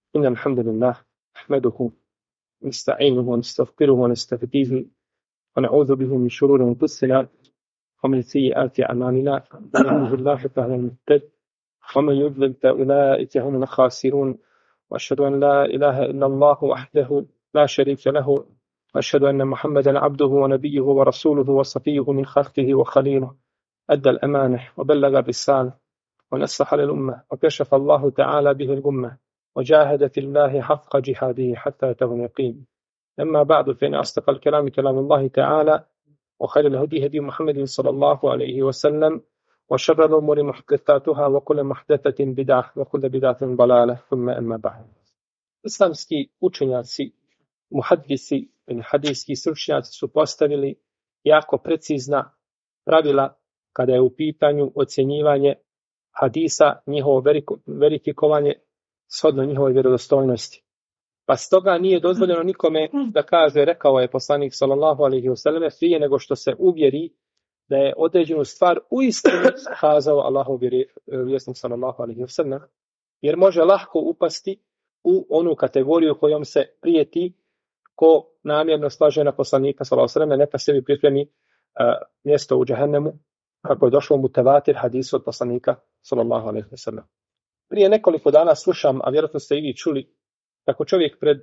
إن الحمد لله نحمده ونستعينه ونستغفره ونستهديه ونعوذ به من شرور أنفسنا ومن سيئات أعمالنا. من يهده الله فهو المهتد ومن يضلل فأولئك هم الخاسرون. وأشهد أن لا إله إلا الله وحده لا شريك له، وأشهد أن محمدا عبده ونبيه ورسوله وصفيه من خلقه وخليله، أدى الأمانة وبلغ الرسالة ونصح للأمة وكشف الله تعالى به الأمة وجاهد في الله حق جهاده حتى أتاه اليقين. أما بعد، فإن أصدق الكلام كلام الله تعالى، وخير الهدي هدي محمد صلى الله عليه وسلم، وشر الأمور محدثاتها وكل محدثة بدعة وكل بدعة ضلالة، ثم أما بعد. Islamski učenjaci, muhaddisi ili hadijski stručnjaci su postavili jako precizna pravila kada je u pitanju ocjenjivanje hadisa, njihovo verifikovanje shodno njihovoj vjerodostojnosti. Pa stoga nije dozvoljeno nikome da kaže rekao je poslanik sallallahu alejhi ve selleme prije nego što se uvjeri da je određenu stvar uistinu kazao Allahov vjesnik sallallahu alejhi ve sellem, jer može lahko upasti u onu kategoriju kojom se prijeti ko namjerno slaže na poslanika sallallahu alejhi ve selleme, neka sebi pripremi mjesto u džehennemu, kako je došlo mutavatir hadisu od poslanika sallallahu alejhi ve sellem. Prije nekoliko dana slušam, a vjerojatno ste i vi čuli, kako čovjek pred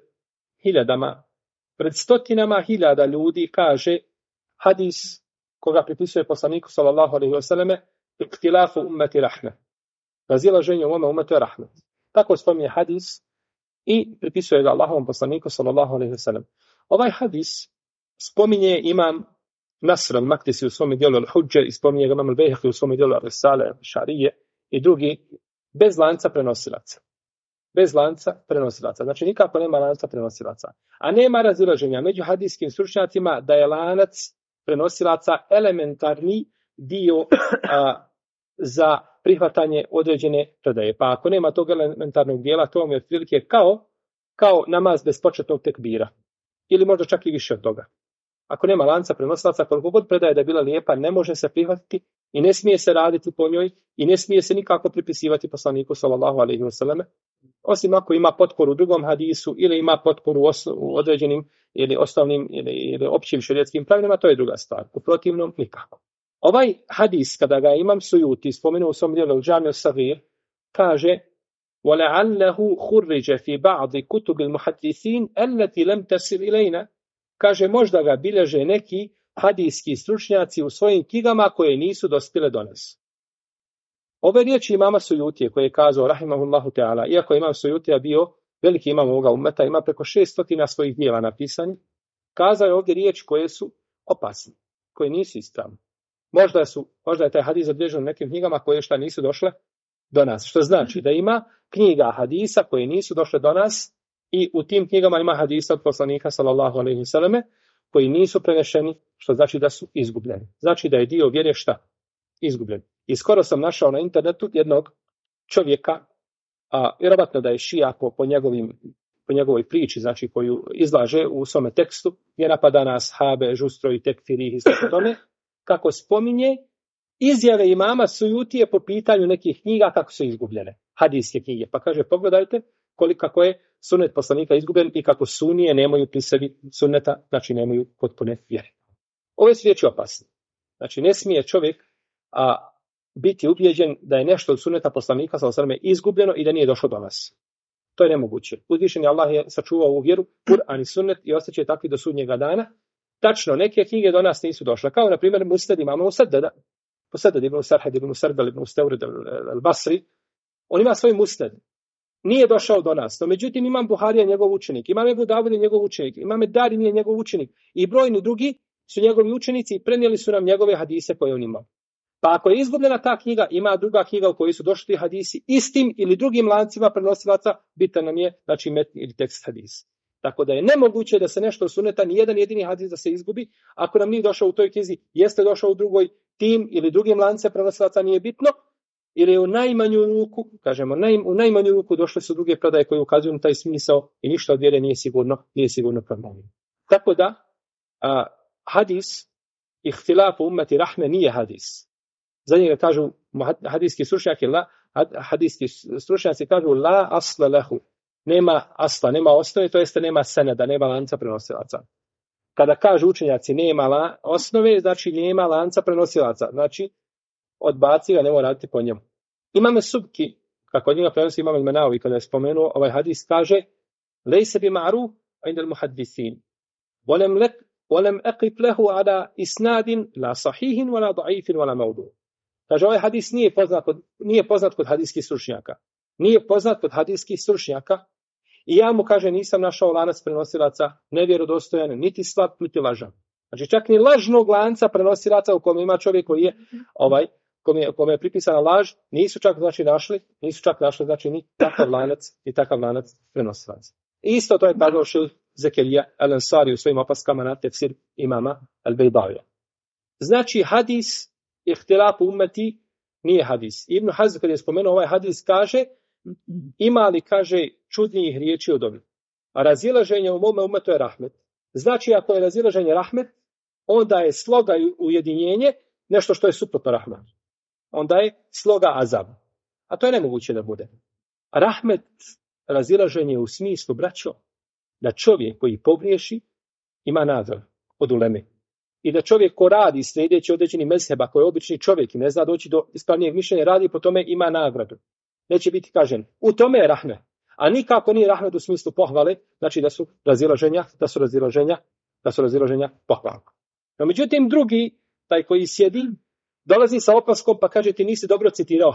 stotinama hiljada ljudi kaže hadis koga pripisuje poslaniku sallallahu alejhi ve selleme, ihtilafu ummeti rahme, razilaženje u mome ummetu je rahmet. Tako spominje hadis i pripisuje ga Allahovom poslaniku sallallahu alejhi ve sellem. Ovaj hadis spominje imam Nasr al-Maktisi u svom dijelu Al-Hudže i spominje ga imam Al-Bejhaqi u svom dijelu Ar-Risale, Šarije i drugi, bez lanca prenosilaca. Bez lanca prenosilaca. Znači nikako nema lanca prenosilaca. A nema razilaženja među hadijskim stručnjacima da je lanac prenosilaca elementarni dio za prihvatanje određene predaje. Pa ako nema tog elementarnog dijela, to vam je otprilike kao namaz bez početnog tekbira. Ili možda čak i više od toga. Ako nema lanca prenosilaca, koliko god predaje da je bila lijepa, ne može se prihvatiti i ne smije se raditi po njoj i ne smije se nikako pripisivati poslaniku sallallahu alejhi ve selleme, osim ako ima potporu u drugom hadisu ili ima potporu u određenim ili osnovnim ili općim šerijetskim pravilima, to je druga stvar. U protivnom nikako. Ovaj hadis, kada ga imam Sujuti spomenuo u svom dijelu Džami as-Sagir, kaže وَلَعَلَّهُ خُرِّجَ فِي بَعْضِ كُتُبِ الْمُحَدِّثِينَ الَّتِي لَمْ تَصِلْ إِلَيْنَا. Kaže, možda ga bilježe neki hadijski stručnjaci u svojim knjigama koje nisu dospjele do nas. Ove riječi imama Sujutije koje je kazao rahimahullahu ta'ala, iako imam Sujutija bio veliki imam ovoga ummeta, ima preko 600 svojih dijela napisani, kazao je ovdje riječi koje su opasne, koje nisu ispravne. Možda je taj hadis zabilježen u nekim knjigama koje šta nisu došle do nas. Što znači da ima knjiga hadisa koje nisu došle do nas i u tim knjigama ima hadisa od poslanika sallallahu alejhi ve selleme koji nisu prenešeni, što znači da su izgubljeni. Znači da je dio vjere šta? Izgubljen. I skoro sam našao na internetu jednog čovjeka, a vjerovatno da je šija po njegovoj priči, znači koju izlaže u svome tekstu, gdje napada na ashabe, žustro i tekfirih i sve tome, kako spominje izjave imama Sujutije po pitanju nekih knjiga kako su izgubljene, hadijske knjige. Pa kaže, pogledajte kako je sunnet poslanika izgubljen i kako sunije nemaju pri sebi sunneta, znači nemaju potpune vjere. Ove su riječi opasne. Znači ne smije čovjek biti ubijeđen da je nešto od sunneta poslanika sallallahu alejhi ve selleme izgubljeno i da nije došlo do nas. To je nemoguće. Uzvišeni Allah je sačuvao ovu vjeru, Kur'an i sunnet, i ostaće takvi do sudnjega dana. Tačno, neke knjige do nas nisu došle. Kao na primjer Musnad imamo Musaddad ibn Sarhad ibn Sarbel ibn Stawrid al-Basri. On ima svoj Musnad. Nije došao do nas. No, međutim, imam Buharija njegov učenik, imam Ebu Davud njegov učenik, imam Darin je njegov učenik i brojni drugi su njegovi učenici i prenijeli su nam njegove hadise koje on imao. Pa ako je izgubljena ta knjiga, ima druga knjiga u kojoj su došli ti hadisi istim ili drugim lancima prenosilaca, bitan nam je, znači, metni ili tekst hadisa. Tako da je nemoguće da se nešto suneta, ni jedan jedini hadis da se izgubi, ako nam nije došao u toj knjizi, jeste došao u drugoj tim ili drugim lance prenosilaca, nije bitno, ili u najmanju ruku, kažemo, u najmanju ruku došle su druge predaje koje ukazuju na taj smisao i ništa od vjere nije sigurno promijenjeno. Tako da, hadis, ihtilafu ummeti rahme nije hadis. Za njega kažu hadijski stručnjaci, kažu la asla lahu. nema asla, nema osnove, to jeste nema seneda, nema lanca prenosilaca. Kada kažu učenjaci nema osnove, znači nema lanca prenosilaca. Znači, odbaci ga, nemoj raditi po njemu. Imame Subki, kako od njega prenosi Imam al-Menawi, kada je spomenuo ovaj hadis, kaže lejse bi ma'ruf inda al-muhaddisin. Volem eqib lehu ala isnadin la sahihin, wala da'ifin, wala maudu. Kaže, ovaj hadis nije poznat kod hadijskih stručnjaka. Nije poznat kod hadijskih stručnjaka i ja mu, kaže, nisam našao lanac prenosilaca nevjerodostojan, niti slab, niti lažan. Znači, čak ni lažnog lanca prenosilaca u kojem ima čovjek koji je kome je pripisana laž, nisu čak našli, znači ni takav lanac prenosilaca. Isto to je predložio Zekerija al-Ansari u svojim opaskama na tefsir imama al-Bejdavija. Znači, hadis ihtilafu ummeti nije hadis. Ibn Hazm, kad je spomenuo ovaj hadis, kaže, ima li, kaže, čudnijih riječi od ovih. A razilaženje u mome ummetu je rahmet. Znači, ako je razilaženje rahmet, onda je sloga i ujedinjenje nešto što je suprotno rahmetu. Onda je sloga azab. A to je nemoguće da bude. Rahmet, razilaženje u smislu, braćo, da čovjek koji pogriješi ima nagradu od uleme. I da čovjek ko radi sljedeći određeni mezheba, koji je obični čovjek i ne zna doći do ispravnijeg mišljenja, radi po tome ima nagradu. Neće biti kažen. U tome je rahmet. A nikako nije rahmet u smislu pohvale, znači da su razilaženja pohvala. No, međutim, drugi, taj koji sjedi, dolazi sa opaskom pa kaže ti nisi dobro citirao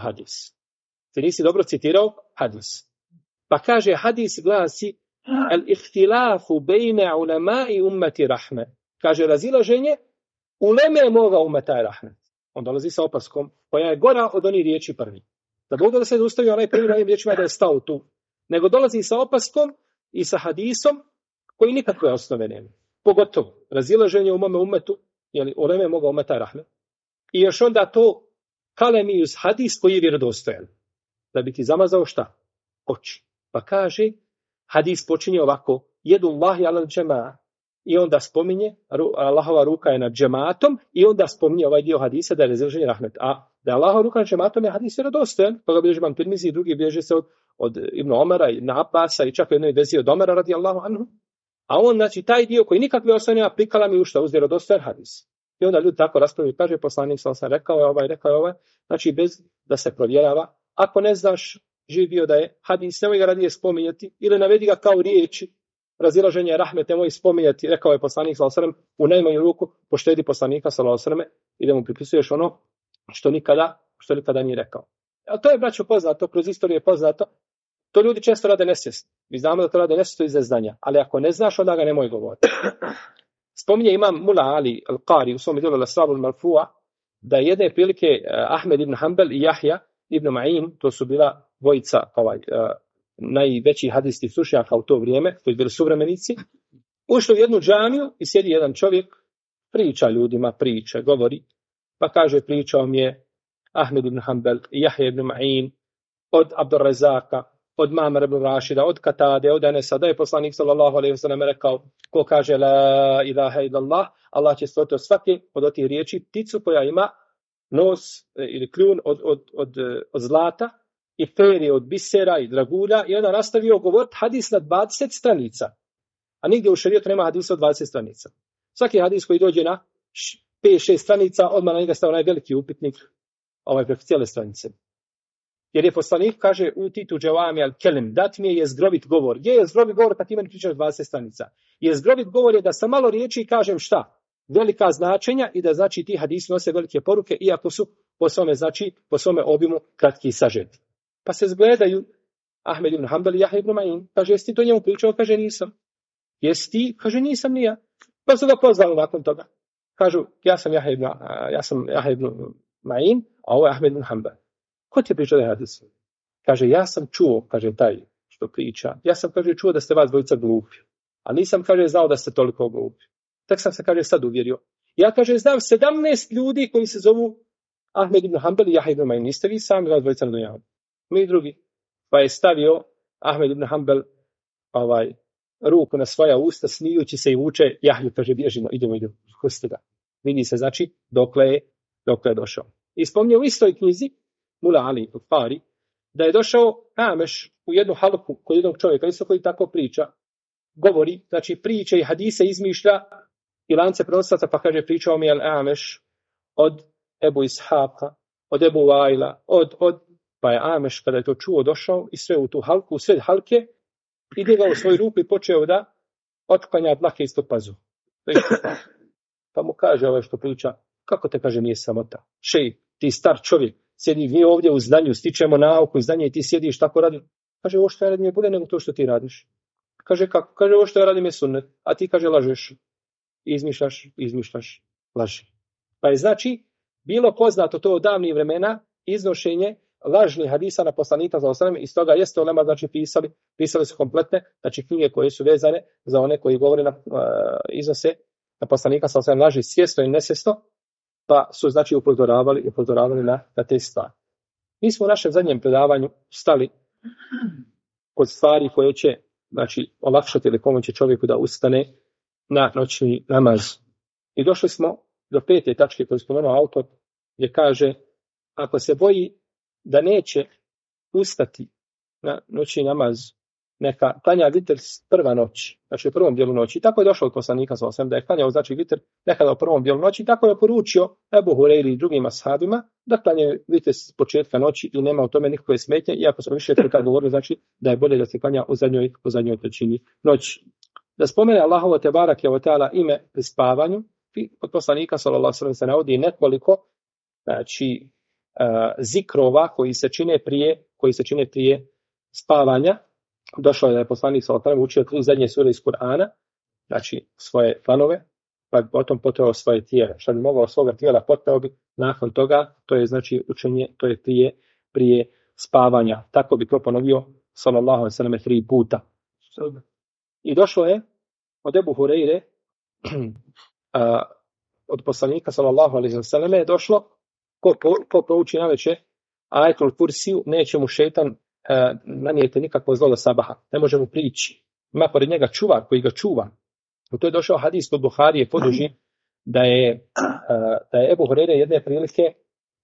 hadis. Pa kaže hadis glasi al-ihtilafu bejne ulema'i ummeti rahme. Kaže razilaženje uleme moga ummeta je rahmet. On dolazi sa opaskom koja je gora od onih riječi prvi. Da Bog da se zaustavi onaj prvi na ovim riječima da je stao tu. Nego dolazi sa opaskom i sa hadisom koji nikakve osnove nema. Pogotovo razilaženje u mome ummetu, jeli uleme moga ummeta je rahmet. I još onda to kalemi uz hadis koji je vjerodostojan. Da bi ti zamazao šta? Oči. Pa kaže, hadis počinje ovako, jedullahi alal džema'a. I onda spominje, Allahova ruka je nad džematom, i onda spominje ovaj dio hadisa da je razilaženje rahmet. A da je Allahova ruka nad džematom je hadis vjerodostojan. Toga bilježi Imam Tirmizi i drugi bilježi se od Ibn Omara i Ibn Abbasa i čak u jednoj verziji od Omara radijallahu anhu. A on, znači, taj dio koji nikakve osnove nema prikala mi u šta uz vjerodostojan hadis. I onda ljudi tako raspravljaju, kaže poslanik sam rekao je ovaj, znači bez da se provjerava. Ako ne znaš, živ bio da je hadis, nemoj ga radije spominjati, ili navedi ga kao riječi, razilaženje rahmet, nemoj spominjati, rekao je poslanik sallallahu u najmanju ruku, poštedi poslanika sallallahu i da mu pripisuješ ono što nikada nije rekao. A to je, braćo, poznato, kroz istoriju je poznato, to ljudi često rade nesvjesno. Mi znamo da to rade nesvjesno iz neznanja, ali ako ne znaš, onda ga nemoj govoriti. Spominje imam Mula Ali al-Qari u svom djelu al-Asrab al-Marfu'a da je jedne prilike Ahmed ibn Hanbal i Jahja ibn Ma'in, to su bila dvojica najveći hadijski stručnjaka u to vrijeme, koji su bili suvremenici, ušli u jednu džamiju i sjedi jedan čovjek, priča ljudima, govori, pa kaže pričao mi je Ahmed ibn Hanbal i Jahja ibn Ma'in od Abdurrazaka, od Mamara ibn Rašida, od Katade, od Enesa, da je poslanik sallallahu alejhi ve sellem rekao, ko kaže la ilaha illallah, Allah će stvoriti od svake od tih riječi pticu koja ima nos ili kljun od zlata i perje od bisera i dragulja, i onda nastavio govoriti hadis na 20 stranica. A nigdje u šerijetu nema hadisa od 20 stranica. Svaki hadis koji dođe na 5-6 stranica, odmah na njega stavio onaj veliki upitnik, preko cijele stranice. Jer je poslanik, kaže, u titu džavami al-kelim, dat mi je jezgrovit govor. Gdje je jezgrovit govor kad ti meni pričaš 20 stranica? Jezgrovit govor je da sa malo riječi kažem šta? Velika značenja i da znači ti hadisi nose velike poruke, iako su po svome obimu kratki i sažeti. Pa se zgledaju Ahmed ibn Hanbal i Jahja ibn Ma'in. Kaže, jesi ti to njemu pričao? Kaže, nisam. Jesi ti? Kaže, nisam ni ja. Pa su ga pozvali nakon toga. Kažu, ja sam Jahja ibn Ma'in, a ovo je Ahmed ibn Hanbal. Ko ti je pričao da je hadis? Kaže, ja sam čuo, kaže taj što priča. Ja sam, kaže, čuo da ste vas dvojica glupi. A nisam, kaže, znao da ste toliko glupi. Tak sam se, kaže, sad uvjerio. Ja, kaže, znam 17 ljudi koji se zovu Ahmed ibn Hanbal i Jahja ibn Ma'in. Niste vi sami vas dvojica na dunjavu. Mi drugi. Pa je stavio Ahmed ibn Hanbal ruku na svoja usta, smijući se i vuče. Jahju, kaže, bježimo, idemo. Hustite ga. Vidi se, znači, dokle je došao. I spomnio u istoj knjizi Mula Ali al-Qari da je došao Ameš u jednu halku kod jednog čovjeka, isto koji tako priča, govori, znači priče i hadise izmišlja i lance prenosaca, pa kaže pričao mi je Ameš od Ebu Ishaka, od Ebu Vajla, pa je Ameš kada je to čuo došao i sve u tu halku, u sred halke, i digao u svoju ruku i počeo da otklanja dlake ispod pazu. Pa mu kaže ovaj što priča, kako te kaže nije samota? Šej, ti star čovjek, sjedi mi ovdje u znanju, stičemo nauku i znanje i ti sjediš tako radi. Kaže, ovo što ja radim je bolje nego to što ti radiš. Kaže, kako? Kaže, ovo što ja radim je sunnet. A ti, kaže, lažeš. Izmišljaš, laži. Pa je znači, bilo poznato to od davnih vremena, iznošenje lažnih hadisa na poslanika za osrame, i stoga jeste ulema, znači pisali su kompletne, znači knjige koje su vezane za one koji govore iznose na poslanika sa osrame laži svjesno i nesvjesno, pa su znači upozoravali na te stvari. Mi smo u našem zadnjem predavanju stali kod stvari koje će znači olakšati ili pomoći čovjeku da ustane na noćni namaz. I došli smo do 5. tačke koju je spomenuo autor, gdje kaže, ako se boji da neće ustati na noćni namaz, neka klanja vitr prva noć, znači u prvom dijelu noći. I tako je došlo od poslanika sa osam, da je klanjao znači vitr nekada u prvom dijelu noći. I tako je poručio Ebu Hureyri i drugim ashabima da klanjaju vitr s početka noći i nema u tome nikakve smetnje, iako smo više puta govorili znači da je bolje da se klanja u zadnjoj trećini noći. Da spomene Allahovo te barake o teala ime pri spavanju, od poslanika sallallahu alejhi ve sellem se navodi nekoliko znači zikrova koji se čine prije spavanja. Došlo je da je poslanik sallallahu alejhi ve sellem učio 3 zadnje sure iz Kur'ana, znači svoje planove, pa potom poteo svoje tijelo. Što bi mogao svoga tijela poteo bi nakon toga, to je znači učenje, to je prije spavanja. Tako bi to ponovio sallallahu alejhi ve sellem 3 puta. I došlo je od Ebu Hureyre od poslanika sallallahu alejhi ve selleme je došlo ko prouči navečer ajetul kursiju, neće mu šejtan nanijeti nikakvo zlo do sabaha, ne može mu prići. Ima pored njega čuvar koji ga čuva. U to je došao hadis kod Buharije poduži da je Ebu Hureyre jedne prilike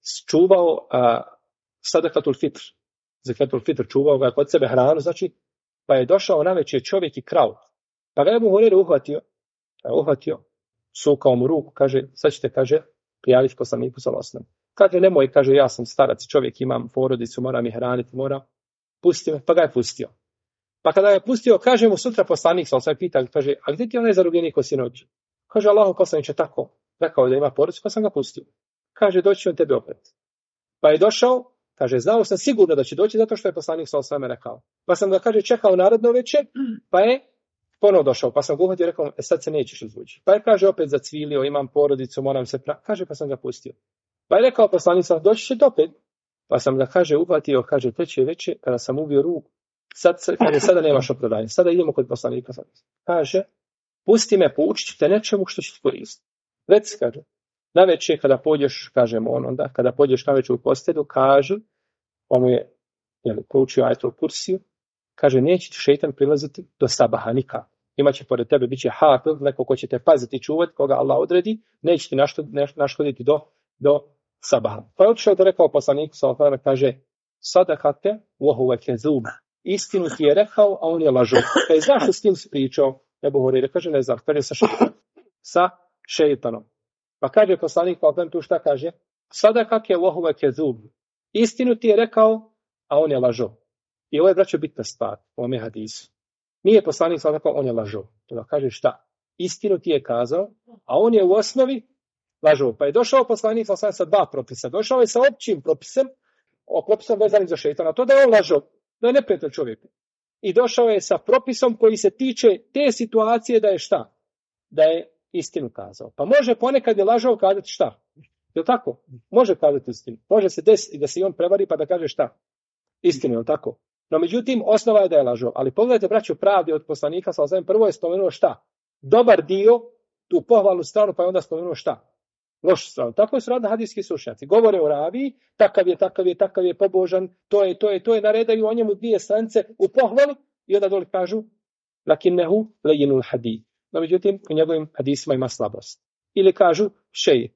čuvao sadakatul fitr. Zakatul fitr čuvao ga kod sebe hranu, znači, pa je došao navečer čovjek i krav. Pa ga Ebu Hureyre uhvatio, sukao mu ruku, kaže, sad ćete, kaže, prijaviti poslaniku sallallahu alejhi ve sellem. Kaže, nemoj, kaže, ja sam starac čovjek, imam porodicu, moram ih hraniti, pusti me, pa ga je pustio. Pa kada je pustio, kaže mu sutra poslanik sallallahu alejhi ve sellem, pita, kaže, a gdje ti onaj zarobljenik ko sinoć? Kaže, Allahov poslaniče tako, rekao da ima porodicu, pa sam ga pustio. Kaže, doći on tebe opet. Pa je došao, kaže, znao sam sigurno da će doći zato što je poslanik sallallahu alejhi ve sellem rekao. Pa sam ga, kaže, čekao naredno večer, pa je ponovo došao, pa sam ga uhvatio i rekao, sad se nećeš izvući. Pa je, kaže, opet zacvilio, imam porodicu, moram se kaže, pa sam ga pustio. Pa je rekao poslanik sallallahu alejhi ve sellem, doći će opet. Pa sam ga, kaže, uhvatio, kaže, treće večer, kada sam ubio ruku, sada nemaš opravdanja, sada idemo kod poslanika. Kaže, pusti me, poučit ću te nečemu što će ti koristiti. Reci, kaže, navečer kada pođeš, kažemo onda, kada pođeš navečer u postelju, kaže, on mu je poučio ajetul kursiju, kaže, neće ti šejtan prilaziti do sabaha nikako. Imaće pored tebe, bit će hafil, neko ko će te paziti i čuvati, koga Allah odredi, neće ti naškoditi do sabaha. Pa je otišao da rekao poslaniku, kaže, sadakate wa huwa kezub. Istinu ti je rekao, a on je lažo. Kaže, znaš s kim si pričao? Ebu Hureyre, kaže, ne znam, kaže, sa šejtanom. Pa kaže poslanik, pa tu šta kaže? Sadakake wa huwa kezub. Istinu ti je rekao, a on je lažo. I ovo je, braćo, bitna stvar u ovome hadisu. Nije poslanik svakako, on je lažo. To kaže šta? Istinu ti je kazao, a on je u osnovi lažo. Pa je došao poslanik sa 2 propisa. Došao je sa općim propisom vezanim za šejtana. To da je on lažo, da je neprijatelj čovjeku. I došao je sa propisom koji se tiče te situacije da je šta? Da je istinu kazao. Pa može ponekad je lažao kazati šta? Je li tako? Može kazati istinu. Može se desiti da se i on prevari pa da kaže šta? Istinu, je li tako? No međutim, osnova je da je lažao. Ali pogledajte, braćo, pravdi od poslanika, prvo je spomenuo šta? Dobar dio, tu pohvalnu stranu, pa je onda spomenuo šta? Lošu stranu. Tako su radili hadijski stručnjaci. Govore o raviji, takav je pobožan, to je, naredaju o njemu 2 stranice u pohvalu i onda dole kažu lakinnehu lejinul hadij. No međutim, u njegovim hadisima ima slabost. Ili kažu šejik.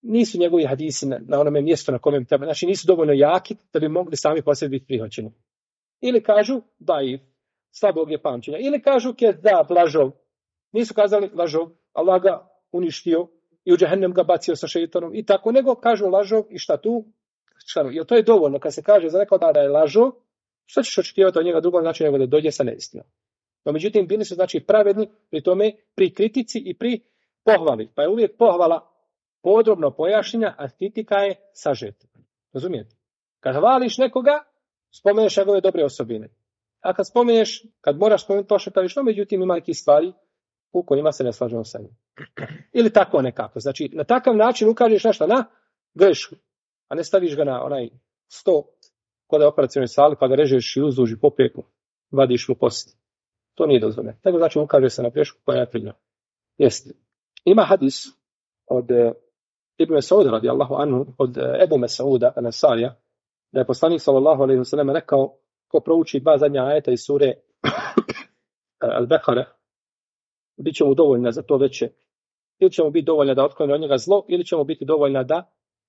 nisu njegovi hadisi na onome mjestu na kojem treba, znači nisu dovoljno jaki da bi mogli sami po sebi biti prihvaćeni. Ili kažu daif, slabog je pamćenja, ili kažu kezab, lažov. Nisu kazali lažov, Allah ga uništio i u džehennem ga bacio sa šejtanom i tako, nego kažu lažov i šta tu? Jer to je dovoljno, kad se kaže za nekoga da je lažov, što ćeš očekivati od njega drugog, znači nego da dođe sa neistinom. No, međutim, bili su znači pravedni pri tome, pri kritici i pri pohvali. Pa je uvijek pohvala podrobno pojašnjenja, a kritika je sažeta. Razumijete? Kad hvališ nekoga, spomeneš njegove dobre osobine. A kad spomeneš, kad moraš spomenuti to što kažeš, no međutim ima nekih stvari u kojima se ne slažemo sa njim. Ili tako nekako. Znači, na takav način ukažeš nešto na grešku, a ne staviš ga na onaj sto kod je operacionoj sali, pa ga režeš i uzduž i poprijeku, vadiš mu post. To nije dozvoljeno. Tako znači ukaže se na grešku koja je prilja. Jeste. Ima hadis od Ibn Mesauda radijallahu anhu, od Ebu Mesauda Ansarija, da je poslanik sallallahu alejhi ve sellem rekao, ko prouči 2 zadnja ajeta iz sure Al-Bekare, bit će mu dovoljna za to veće. Ili će mu biti dovoljna da otkloni od njega zlo, ili će mu biti dovoljna da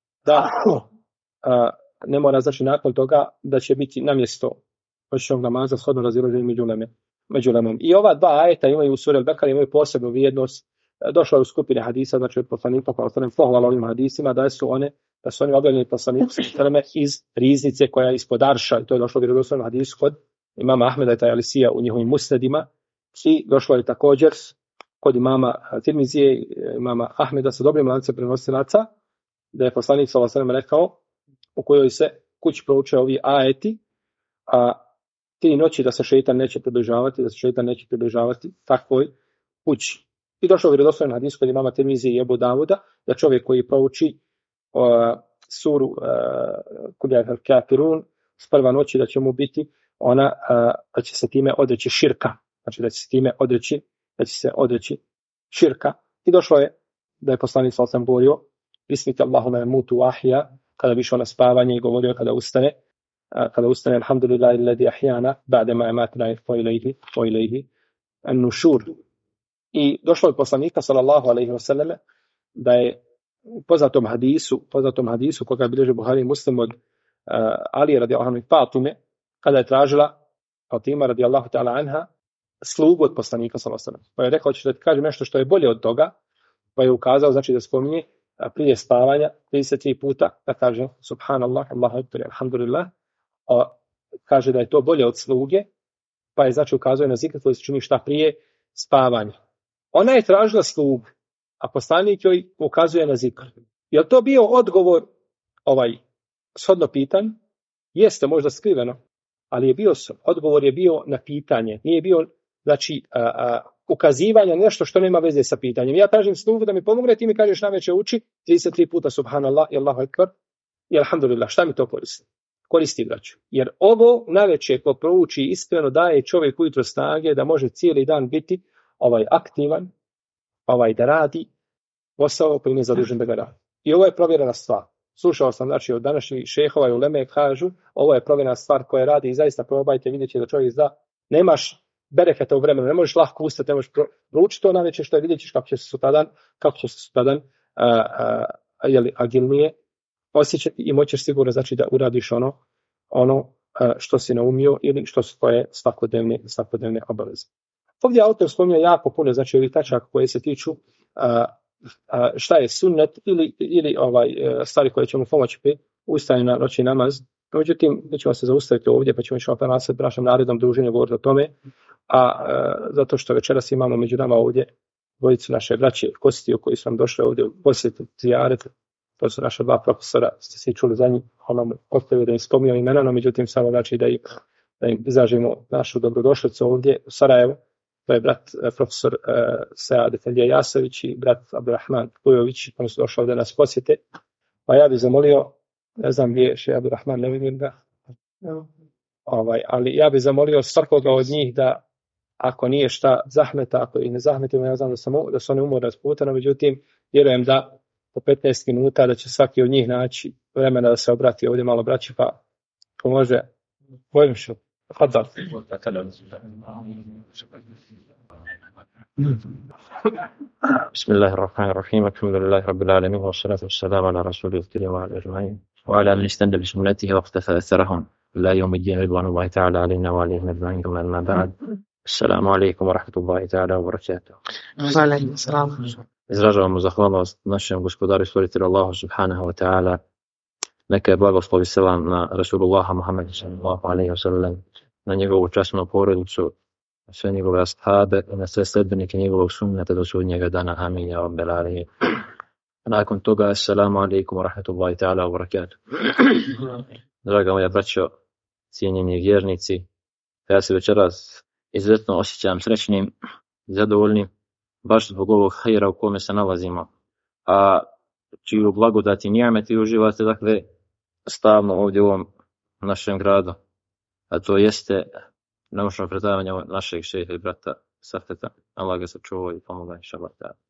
ne mora, znači nakon toga da će biti na mjesto noćnog namaza shodno razilaženju među ulemom. I ova 2 ajeta imaju u suri Al-Bekare, imaju posebnu vrijednost. Došlo je u skupine hadisa, znači od poslanika pohvala ovim hadisima da su oni objavljeni poslanici iz riznice koja je ispod arša, i to je došlo u vjerodostojnom hadisu kod imama Ahmeda i Tajalisija u njihovim musnedima, i došlo je također kod imama Tirmizije, imama Ahmeda sa dobrim lancem prenosilaca, da je poslanik sallallahu alejhi ve sellem rekao, u kojoj se kući prouče ovi ajeti, a 3 noći da se šejtan neće približavati takvoj kući. I došlo u vjerodostojnom hadisu kod imama Tirmizije i Ebu Davuda, da čovjek koji prouči suru Kul ja ayyuhal kafirun s prva noći, da će mu biti ona, da će se time odreći širka. Znači da će se odreći širka. I došlo je da je poslanik sallallahu alejhi ve sellem govorio bismika Allahumma amutu wa ahya, kada bi išao na spavanje i govorio kada ustane alhamdulillahi alladhi ahyana ba'da ma amatna wa ilayhi an-nushur. I došlo je poslanika sallallahu alejhi ve selleme da je u poznatom hadisu koga bilježi Buhari i Muslim od Ali radijallahu anhu i Fatime, kada je tražila Fatima radijallahu ta'ala anha slugu od poslanika sallallahu alejhi ve sellem. Pa je rekao, hoćeš da ti kažem nešto što je bolje od toga, pa je ukazao, znači da spominje prije spavanja 33 puta da kaže subhanallah, Allahu ekber, alhamdulillah, kaže da je to bolje od sluge, pa je znači ukazuje na zikr koji se čini šta prije spavanja. Ona je tražila slugu, a poslanik joj ukazuje na zikr. Je li to bio odgovor shodno pitanje? Jeste možda skriveno, ali odgovor je bio na pitanje. Nije bio, znači, ukazivanje nešto što nema veze sa pitanjem. Ja tražim slugu da mi pomogne, ti mi kažeš navečer uči 33 puta subhanallah i Allahu ekber i alhamdulillah. Šta mi to koristi? Koristi, braću. Jer ovo navečer ko prouči iskreno daje čovjek ujutro snage da može cijeli dan biti aktivan, da radi posao koji nije zadužen da ga radi. I ovo je provjerena stvar. Slušao sam, znači, od današnjih šehova i uleme kažu, ovo je provjerena stvar koja radi i zaista probajte, vidjet će da čovjek zna, nemaš bereketa u vremenu, ne možeš lahko ustati, ne možeš proučiti to navečer što je, vidjet ćeš kako će se sutradan agilnije osjećati i moćeš sigurno, znači, da uradiš ono što si naumio ili što su tvoje svakodnevne obaveze. Ovdje autor spominje jako puno, znači, ovih tačaka koje se tiču šta je sunnet ili stvari koje će mu pomoći pri ustajanju na noćni namaz. Međutim, mi ćemo se zaustaviti ovdje, pa ćemo išao prenositi našem narednom druženju govoriti o tome, zato što večeras imamo među nama ovdje dvojicu naše braće Kostiju koji su nam došli ovdje u posjetu zijaret. To su naša 2 profesora, ste svi čuli za njih, ostavio da im spominjao imena, no međutim samo znači da im izražimo našu dobrodošlicu ovdje u Sarajevu. To je brat profesor Sead Efendija Jasović i brat Abdurrahman Pujović, oni su došli ovdje da nas posjete. Pa ja bih zamolio, ne znam gdje je še Abdurrahman, ne vidim ga, ali ja bih zamolio svakoga od njih da, ako nije šta zahmeta, ako i ne zahmetimo, ja znam da su oni umorni od puta, no međutim, vjerujem da po 15 minuta da će svaki od njih naći vremena da se obrati ovdje malo braći, pa ko može, تفضل. بسم الله الرحمن الرحيم الحمد لله رب العالمين والصلاة والسلام على رسوله الكريم وعلى أجمعين وعلى من استنى بسنته واقتفى أثرهم إلى يوم الدين رضوان الله تعالى علينا وعليهم أجمعين ثم أما بعد السلام عليكم ورحمة الله تعالى وبركاته. وعليكم السلام. Izražavamo zahvalnost našem gospodaru i stvoritelju Allahu subhanahu wa ta'ala. Neka je blagoslov i selam na Rasulullaha Muhammedu sallallahu alaihi wa sallam, na njegovu časnu porodicu, na sve njegove ashabe i na sve sledbenike njegovog sunneta do sudnjega dana. Amin ja rabbel alemin. Nakon toga, assalamu alaikum wa rahmatullahi ta'ala wa barakatuh. Draga moja braćo, cijenjeni vjernici, ja se večeras izuzetno osjećam srećnim, zadovoljnim, baš zbog ovog hajra u kome se nalazimo, a čiju blagodati nijameti uživate, dakle, stalno ovdje u ovom našem gradu, a to jeste naučno predavanje našeg šejha i brata Safeta. Allah ga sačuva i pomoga, inšallah.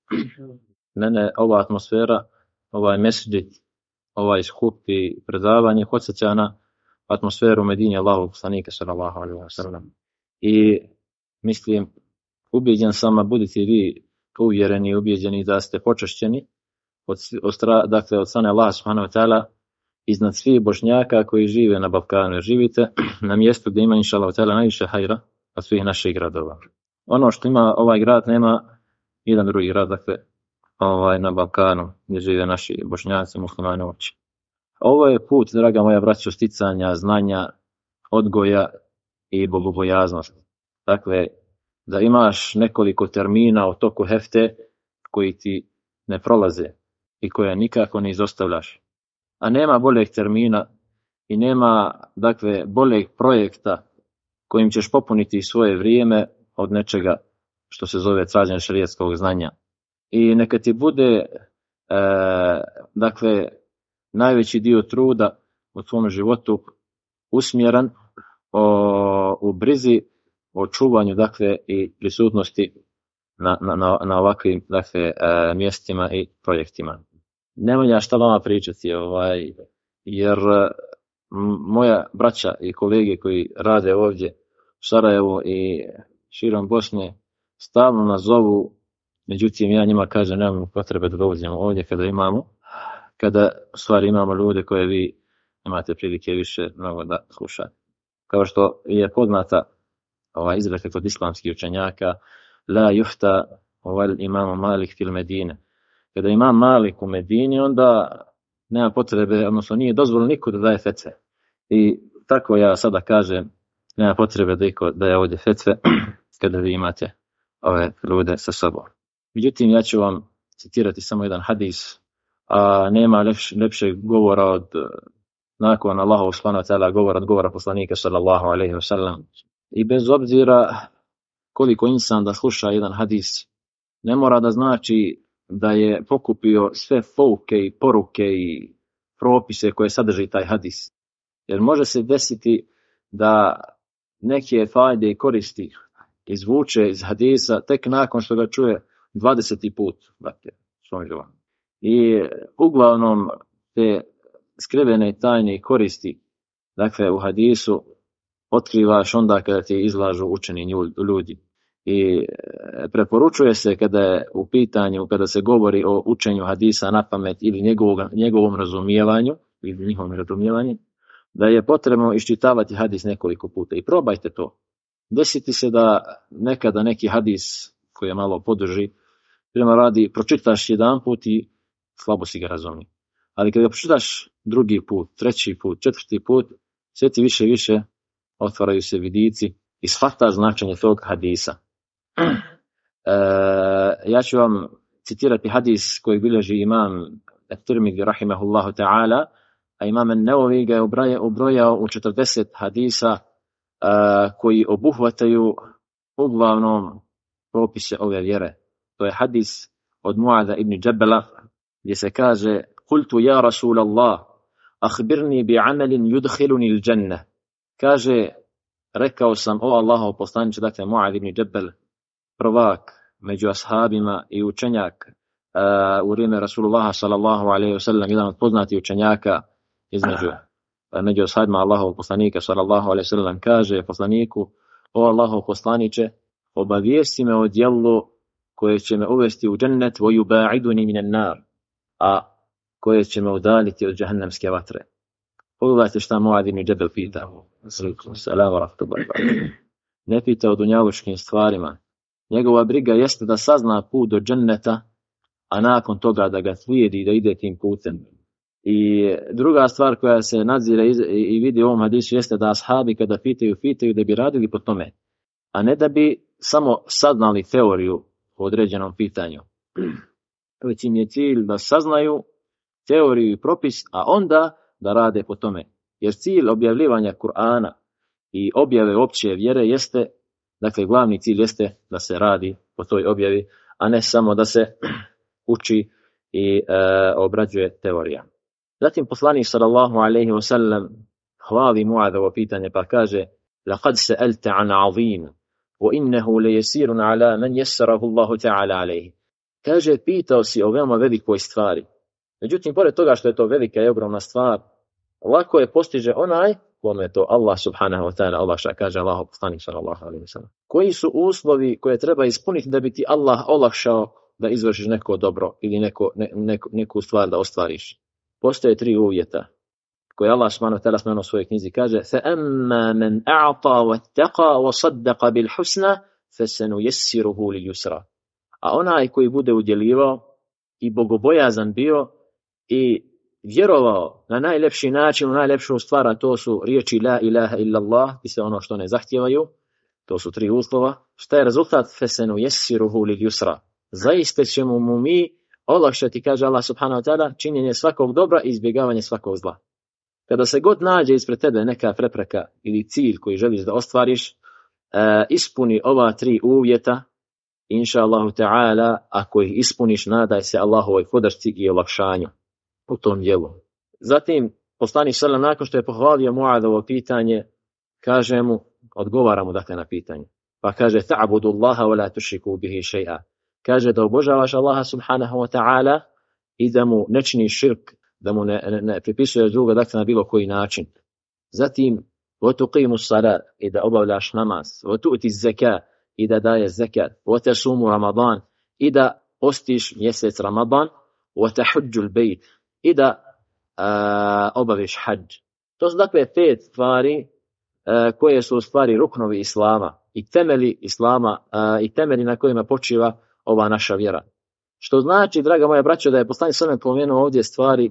Mene ova atmosfera, ovaj mesdžid, ovaj skup i predavanje podsjeća na atmosferu Medine Allahovog poslanika sallallahu alejhi ve sellem. I mislim, ubijeđen sam, a budite vi uvjereni i ubijeđeni da ste počašćeni dakle, od strane Allaha subhanahu wa ta'ala iznad svih Bošnjaka koji žive na Balkanu. Živite na mjestu gdje ima inšallah ta'ala najviše hajra od svih naših gradova. Ono što ima ovaj grad nema jedan drugi grad, dakle, na Balkanu gdje žive naši Bošnjaci, muslimani uopće. Ovo je put, draga moja braćo, sticanja znanja, odgoja i bogobojaznosti. Dakle, da imaš nekoliko termina u toku hefte koji ti ne prolaze i koje nikako ne izostavljaš. A nema boljeg termina i nema, dakle, boljeg projekta kojim ćeš popuniti svoje vrijeme od nečega što se zove traženje šerijatskog znanja. I neka ti bude, dakle, najveći dio truda u svom životu usmjeren u brizi, o čuvanju, dakle, i prisutnosti na ovakvim, dakle, mjestima i projektima. Nemam ja šta vama pričati, jer moja braća i kolege koji rade ovdje u Sarajevu i širom Bosne stalno nas zovu, međutim ja njima kažem nemamo potrebe da dolazimo ovdje kada u stvari imamo ljude koje vi nemate prilike više mnogo da slušate. Kao što je poznata izreka kod islamskih učenjaka, la yufta wal imam Malik fil Medine. Kada imam Malik u Medini, onda nema potrebe, odnosno nije dozvoljeno niko da daje fetve. I tako ja sada kažem, nema potrebe da je ovdje fetve kada vi imate ove ljude sa sobom. Međutim, ja ću vam citirati samo jedan hadis, a nema lepšeg govora od nakon Allahovog subhanahu wa ta'ala govora poslanika sallallahu alejhi ve sellem. I bez obzira koliko insan da sluša jedan hadis, ne mora da znači da je pokupio sve pouke i poruke i propise koje sadrži taj hadis. Jer može se desiti da neke fajde i koristi izvuče iz hadisa tek nakon što ga čuje 20. put. Dakle, i uglavnom te skrivene tajne i koristi, dakle, u hadisu otkrivaš onda kada ti izlažu učeni ljudi. I preporučuje se kada je u pitanju, kada se govori o učenju hadisa na pamet ili njegovom razumijevanju, ili njihovom razumijevanju, da je potrebno iščitavati hadis nekoliko puta. I probajte to. Desiti se da nekada neki hadis koji je malo poduži, prema radi, pročitaš jedan put i slabo si ga razumije. Ali kada ga pročitaš drugi put, treći put, četvrti put, sve ti više otvaraju se vidici i shvataš značenje tog hadisa. Ja ću vam citirati hadis koji bilježi imam At-Tirmidhi rahimahullahu ta'ala, a imam An-Nawawi ga je ubrojao u 40 hadisa koji obuhvataju uglavnom propise ove vjere. To je hadis od Muada ibn Jabala gdje se kaže: Kultu ja Rasulallah, akhbirni bi amalin yudkhiluni al-jannah. Kaže, rekao sam, o Allahov poslaniče, dakle Muad ibn Jabal, prvak među ashabima i učenjak u vrijeme Rasulullaha sallallahu alejhi ve sellem, jedan od poznatih učenjaka između među ashabima Allahovog poslanika sallallahu alejhi ve sellem, kaže poslaniku: o Allahov poslaniče, obavijesti me o djelu koje će me uvesti u džennet, wa yubaiduni minan nar, a koje će me udaljiti od džehennemske vatre. Pogledajte šta Muad ibn Džebel pita. Ne pita o dunjalučkim stvarima. Njegova briga jeste da sazna put do dženneta, a nakon toga da ga slijedi, da ide tim putem. I druga stvar koja se nadzire i vidi u ovom hadisu jeste da ashabi kada pitaju da bi radili po tome, a ne da bi samo saznali teoriju o određenom pitanju. Već im je cilj da saznaju teoriju i propis, a onda da rade po tome. Jer cilj objavljivanja Kur'ana i objave opće vjere jeste, dakle glavni cilj jeste da se radi po toj objavi, a ne samo da se uči i obrađuje teorija. Zatim poslanik sallallahu alejhi ve sellem hvali Muadovo pitanje pa kaže: "Laqad sa'alta an 'azim wa innahu layasirun 'ala man yassarahu Allahu ta'ala alayhi." Kaže, pitao si o veoma velikoj stvari. Međutim, pored toga što je to velika i ogromna stvar, lako je postiže onaj kome je to Allah subhanahu wa ta'ala olakša, kaže Allahov poslanik sallallahu alejhi ve sellem. Koji su uslovi koje treba ispuniti da bi ti Allah olakšao da izvršiš neko dobro ili neku stvar da ostvariš? Postoje 3 uvjeta koje Allah subhanahu wa ta'ala spomenuo u svojoj knjizi. Kaže: فَأَمَّا مَنْ أَعْطَى وَاتَّقَى وَصَدَّقَ بِالْحُسْنَى فَسَنُيَسِّرُهُ لِلْيُسْرَى. A onaj koji bude udjeljivao i bogobojazan bio i vjerovao na najlepši način, u najlepšu stvar, a to su riječi la ilaha illallah i sve ono što ne zahtijevaju, to su 3 uslova. Šta je rezultat? فَسَنُيَسِّرُهُ لِلْيُسْرَى. Zaista ćemo mu mi olakšati, kaže Allah subhanahu wa ta'ala, činjenje svakog dobra i izbjegavanje svakog zla. Kada se god nađe ispred tebe neka prepreka ili cilj koji želiš da ostvariš, ispuni ova 3 uvjeta, inša Allahu ta'ala, ako ih ispuniš, nadaj se Allahovoj podršci i olakšanju u tom djelu. Zatim, poslanik sallam nakon što je pohvalio Muadovo pitanje, kaže mu, odgovara mu dakle na pitanje. Pa kaže: "Ta'budu Allaha wa la tushriku bihi shay'a." Kaže da obožavaš Allaha subhanahu wa ta'ala i da mu ne činiš širk, da mu ne pripisuješ druga dakle na bilo koji način. Zatim, وَتُقِيمُ الصَّلَاةِ i da obavljaš namaz, وَتُؤْتِ الزَّكَاةِ i da daješ zekat, وَتَصُومُ Ramadan i da postiš mjesec Ramadan, وَتَحُجُّ الْبَيْتِ i da obaviš hadž. To su dakle 5 stvari koje su u stvari ruknovi Islama i temeli Islama i temeli na kojima počiva ova naša vjera. Što znači, draga moja braćo, da je poslanik sallallahu pomenuo ovdje stvari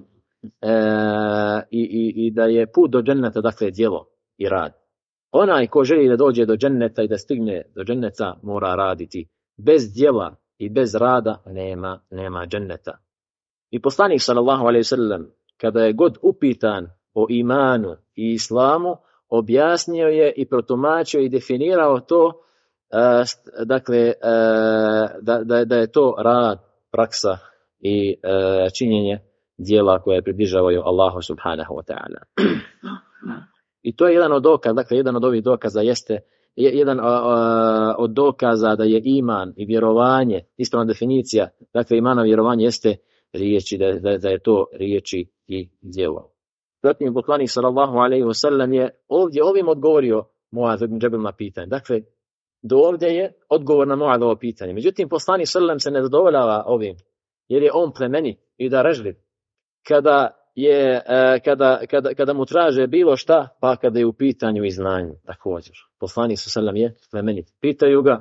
i da je put do dženneta dakle djelo i rad. Onaj ko želi da dođe do dženneta i da stigne do dženneta mora raditi. Bez djela i bez rada nema dženneta. I poslanik sallallahu alejhi ve sellem kada je god upitan o imanu i islamu, objasnio je i protumačio i definirao to, dakle da je to rad, praksa i činjenje djela koje približavaju Allahu subhanahu wa ta'ala. I to je jedan od dokaza, dakle jedan od ovih dokaza jeste jedan od dokaza da je iman i vjerovanje, ispravna definicija, dakle imano vjerovanje jeste riječi, da je to riječi i djelo. Zatim poslanik sallallahu alejhi ve sellem je ovdje ovim odgovorio Muaz ibn Džebel na pitanje. Dakle, do ovdje je odgovor na Muazovo pitanje. Međutim, poslanik sallallahu se ne zadovoljava ovim, jer je on plemenit i darežljiv. Kada mu traže bilo šta, pa kada je u pitanju i znanje, također. Poslanik sallallahu je plemenit. Pitaju ga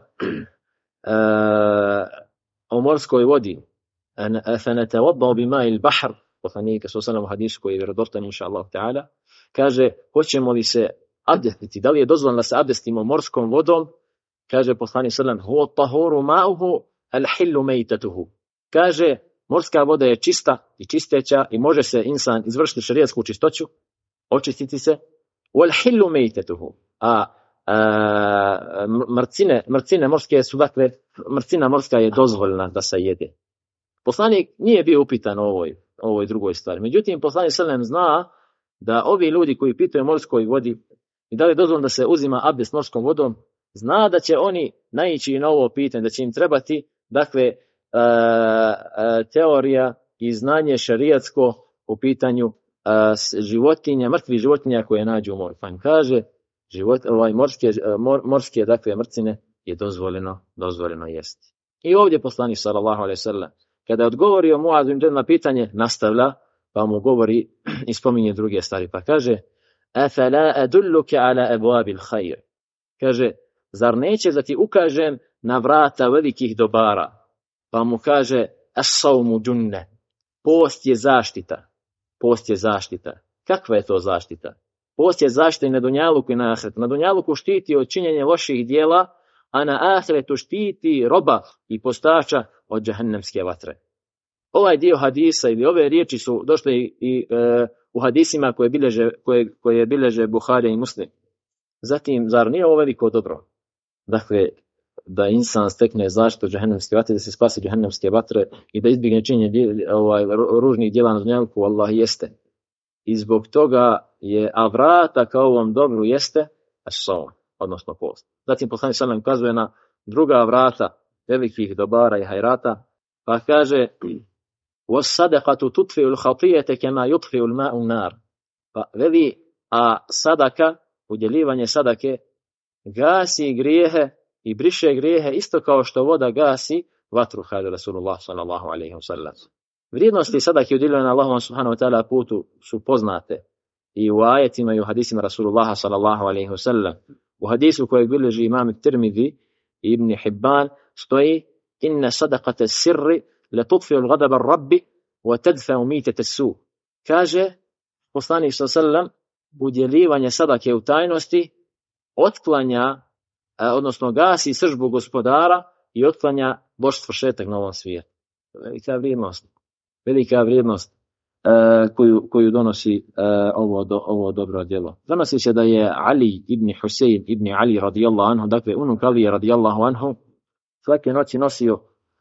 o morskoj vodi. فَنَتَوَضَّعُ بِمَاءِ الْبَحْرِ. Poslanik sallallahu u hadisu koji je vjerodostojan inša Allah ta'ala kaže: hoćemo li se abdestiti, da li je dozvoljeno da se abdestimo morskom vodom? Kaže poslanik sallallahu huwa tahuru ma'uhu al-hillu maytatuhu. Kaže, morska voda je čista i čisteća i može se insan izvršiti šerijetsku čistoću, očistiti se. Wal-hillu maytatuhu. A mrcine morske su, dakle, mrcina morska je dozvoljena da se jede. Poslanik nije bio upitan o ovoj drugoj stvari. Međutim, poslanik sallallahu zna da ovi ljudi koji pitaju o morskoj vodi i da li je dozvoljeno da se uzima abdest morskom vodom, zna da će oni naići na ovo pitanje, da će im trebati, dakle, teorija i znanje šerijatsko u pitanju životinja, mrtvih životinja koje nađu u moru. Pa im kaže, morske dakle mrcine je dozvoljeno jesti. I ovdje poslanik sallallahu alejhi ve sellem kada je odgovorio Muazu ibn Džabel na pitanje, nastavlja, pa mu govori i spominje druge stvari, pa kaže: "Afala adulluka ala abwabil khair." Kaže: "Zar neće da ti ukažem na vrata velikih dobara?" Pa mu kaže: "As-sawmu junne." Post je zaštita. Post je zaštita. Kakva je to zaštita? Post je zaštita i na dunjaluku i na ahiretu. Na dunjaluku štiti od činjenja loših djela, a na ahiretu štiti roba i postača od džehennemske vatre. Ovaj dio hadisa ili ove riječi su došle i u hadisima koje bilježe Buharija i Muslim. Zatim, zar nije ovo veliko dobro? Dakle, da insan stekne zaštitu od džehennemske vatre, da se spasi džehennemske vatre i da izbjegne činjenje ružnih djela na dunjaluku, Allah jeste. I zbog toga je, a vrata kao ovom dobru jeste as-sawm, odnosno post. Zatim poslanik sallallahu alejhi ve sellem kazuje na druga vrata velikih dobara i hajrata, pa kaže: "Was-sadaqatu tutfi'u al-khati'ata kama yutfi'u al-ma'u an-nar." Pa veli, a sadaka, udjeljivanje sadake, gasi grijehe i briše grijehe isto kao što voda gasi vatru, kaže Rasulullah sallallahu alejhi ve sellem. Vrijednosti sadake udjeljivane na Allahovom subhanahu wa ta'ala putu su poznate i u ajetima i u hadisima Rasulullah sallallahu alejhi ve sellem. U hadisu kojeg bilježi imam Tirmidhi i Ibn Hibban stoji: "Inna sadaqata sirri la tudfi'u al-ghadab ar-rabbi wa tadfa'u mitata as-su." Kaže poslanik sallallahu alejhi ve sellem, udjeljivanje sadake u tajnosti otklanja, odnosno gasi sržbu gospodara i otklanja loš svršetak na ovom svijetu. Velika vrijednost koju donosi ovo dobro djelo. Donosi se da je Ali ibn Husein ibn Ali radijallahu anhu, dakle unuk Ali radijallahu anhu, svake noći nosio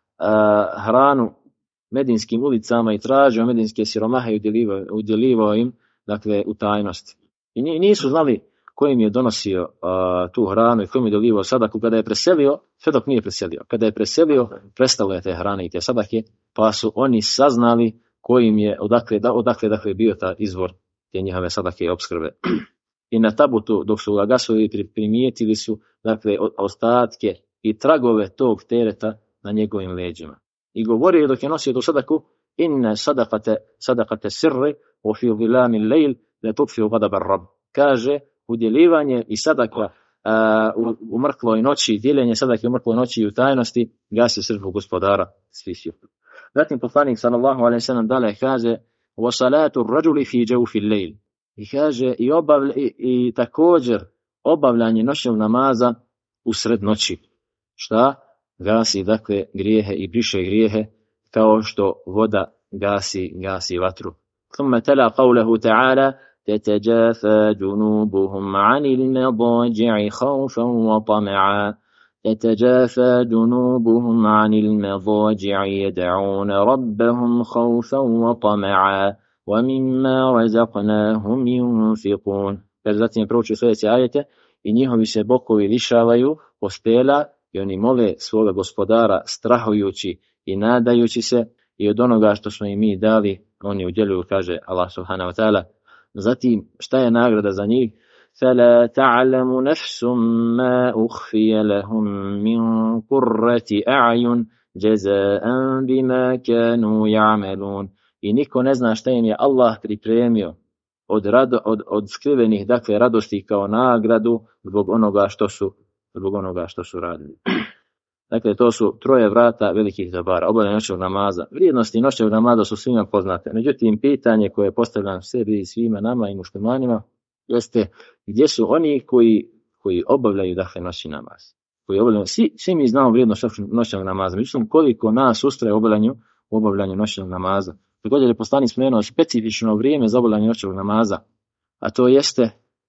hranu medinskim ulicama i tražio medinske siromahe i udjeljivao im, dakle, u tajnosti. I nisu znali kojim je donosio tu hranu i kojim je udjeljivao sadaku. Kada je preselio, sve dok nije preselio. Kada je preselio, prestalo je te hrane i te sadake, pa su oni saznali kojim je, odakle bio ta izvor te njihove sadake i opskrbe. I na tabutu, dok su ga gasovali, primijetili su, dakle, ostatke i tragove tog tereta na njegovim leđima. I govorio dok je nosio tu sadaku: "Inna sadaqate sirri wa fi dhilami al-layl la tudfi'u ghadab ar-rabb." Kaže, udjeljivanje i sadaka u mrkloj noći, dijeljenje sadake u mrkloj noći i u tajnosti gasi sržbu gospodara svih. Zatim poslanik sallallahu alejhi ve sellem dalje kaže: "Wa salatu ar-rajuli fi jawfi al-layl." I kaže i također obavljanje noćnog namaza u sred noći. Šta? Gasi, dakle, grijehe i briše grijehe kao što voda gasi vatru. Thumma tala qawluhu ta'ala: "Tatajafa junubuhum 'anil madaji'i khawfan wa tam'a." تتجافى جنوبهم عن المضاجع يدعون ربهم خوفا وطمعا ومما رزقناهم ينفقون. Zatim prouči sljedeće ajete: "I njihovi se bokovi lišavaju postela i oni mole svoga gospodara strahujući i nadajući se, i od onoga što smo im mi dali oni udjeljuju", kaže Allah subhanahu wa ta'ala. Zatim, šta je nagrada za njih? فلا تعلم نفس ما أخفي لهم من قرة أعين جزاء بما كانوا يعملون. I niko ne zna šta im je Allah pripremio od skrivenih, dakle, radosti kao nagradu zbog onoga što su radili. Dakle, to su troje vrata velikih dobara: obavljanje noćnog namaza. Vrijednosti noćnog namaza su svima poznate. Međutim, pitanje koje postavljam sebi i svima nama i muslimanima jeste: gdje su oni koji obavljaju, dakle, noćni namaz? Svi mi znamo vrijednost noćnog namaza. Međutim, koliko nas ustraje u obavljanju noćnog namaza? Također je poslanik spomenuo specifično vrijeme za obavljanje noćnog namaza, a to jeste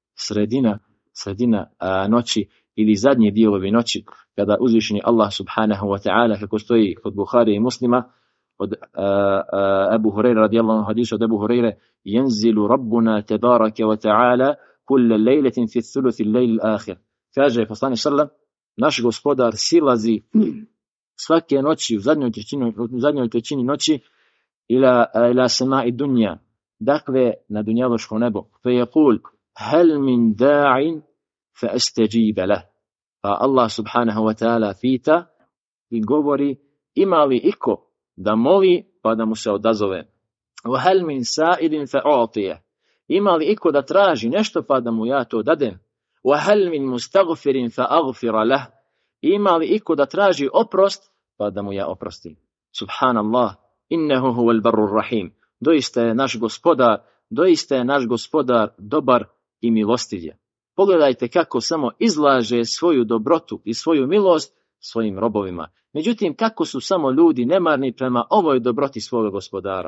sredina noći ili zadnji dijelovi noći, kada uzvišeni Allah subhanahu wa ta'ala, kako stoji kod Buhari i Muslima od Abu Hurajra radijallahu anhu, hadisu od Abu Hurajre: "Yanzilu rabbuna tabaraka wa ta'ala kulla lejletin fi thuluthi al-layl al-akhir." Kaže poslanik sallallahu alejhi ve sellem: naš gospodar silazi svake noći u zadnjoj trećini noći ila sema'i dunja, dakle, na dunjaluško nebo. Fe yaqul, hel min da'in fa astajiba lah. Pa Allah subhanahu wa ta'ala pita i govori, ima li iko da moli pa da mu se odazove? Wa hel min sa'ilin fa u'tiyah. Ima li iko da traži nešto pa da mu ja to dadem? Wa hel min mustaghfirin fa aghfira lah. Ima li iko da traži oprost pa da mu ja oprostim? Subhanallah, innehu huwal barrur rahim. Doista je naš gospodar dobar i milostiv je. Pogledajte kako samo izlaže svoju dobrotu i svoju milost svojim robovima. Međutim, kako su samo ljudi nemarni prema ovoj dobroti svoga gospodara.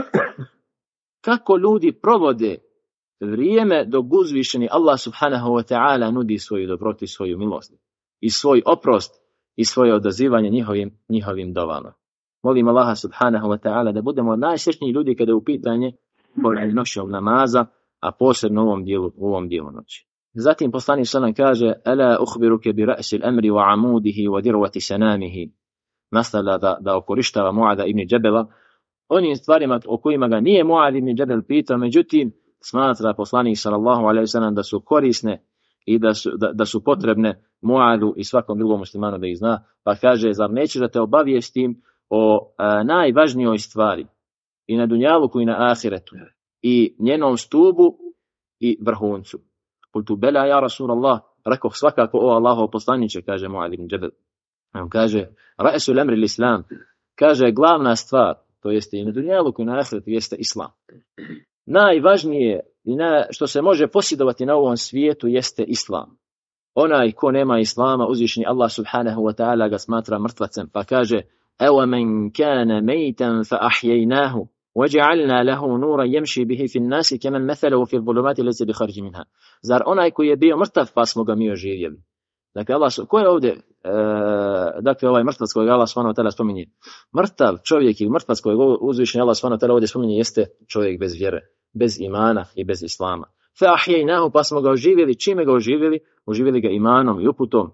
Kako ljudi provode vrijeme dok uzvišeni Allah subhanahu wa ta'ala nudi svoju dobrotu i svoju milost. I svoj oprost i svoje odazivanje njihovim dovama. Molim Allaha subhanahu wa ta'ala da budemo najsrećniji ljudi kada je u pitanje noćnog namaza, a posebno u ovom dijelu noći. Zatim poslanik sallam kaže: "Ala ukhbiruke bi ra'si al-amri wa 'amudihi wa dirwati sanamihi." Nastavlja da okorištava Muada ibn Džebela onim stvarima o kojima ga nije Muad ibn Džebel pitao, međutim smatra poslanik sallallahu alejhi ve sellem da su korisne i da su potrebne Muadu i svakom drugom muslimanu da ih zna, pa kaže: "Zar nećeš da te obavijestim o najvažnijoj stvari i na dunjaluku i na ahiretu i njenom stubu i vrhuncu?" Kultu bela ja Rasulallah, rekoh svakako o Allahov poslaniče, kaže Muad ibn Džebel. On kaže: "Ra'sul amri l-islam." Kaže glavna stvar, to jeste i na dunjaluku i na ahiretu, jeste islam. Najvažnije što se može posjedovati na ovom svijetu jeste islam. Onaj ko nema islama, uzvišeni Allah subhanahu wa ta'ala ga smatra mrtvacem, pa kaže: "Ewa men kana mejtan fa ahjejnahu, وَجَعَلْنَا لَهُ نُورًا يَمْشِي بِهِ فِي النَّاسِ كَمَنْ مَثَلَهُ فِي الظُّلُمَاتِ لَيْسَ بِخَارِجٍ مِنْهَا." Zar onaj koji je bio mrtav pa smo ga mi oživjeli? Dakle, ko je ovdje, dakle, ovaj mrtvac kojeg Allah subhanahu wa ta'ala spominje? Mrtav čovjek ili mrtvac kojeg uzvišeni Allah subhanahu wa ta'ala ovdje spominje jeste čovjek bez vjere, bez imana i bez islama. فَأَحْيَيْنَاهُ, pa smo ga oživjeli. Čime ga oživjeli? Oživjeli ga imanom i uputom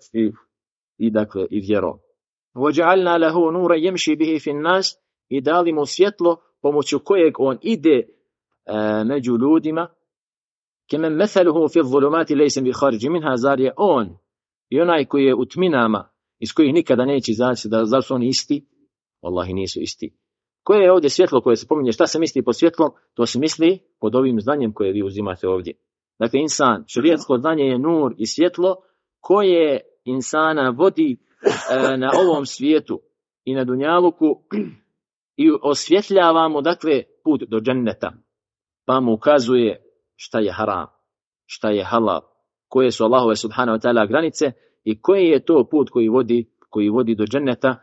i dakle i vjerom. وَجَعَلْنَا لَهُ نُورًا يَمْشِي بِهِ فِي النَّاسِ, i dali mu svjetlo pomoću kojeg on ide među ljudima. Kemen metheluhu fi zulumati lejse bi kharđi minha, zar je on i onaj koji je u tminama iz kojih nikada neće izaći, zar su oni isti? Wallahi nisu isti. Koje je ovdje svjetlo koje se pominje? Šta se misli pod svjetlom? To se misli pod ovim znanjem koje vi uzimate ovdje. Dakle, insan, šerijatsko znanje je nur i svjetlo koje insana vodi na ovom svijetu i na dunjaluku i osvjetljavamo, dakle, put do dženneta, pa mu ukazuje šta je haram, šta je halal, koje su Allahove subhanahu wa ta'ala granice i koji je to put koji vodi do dženneta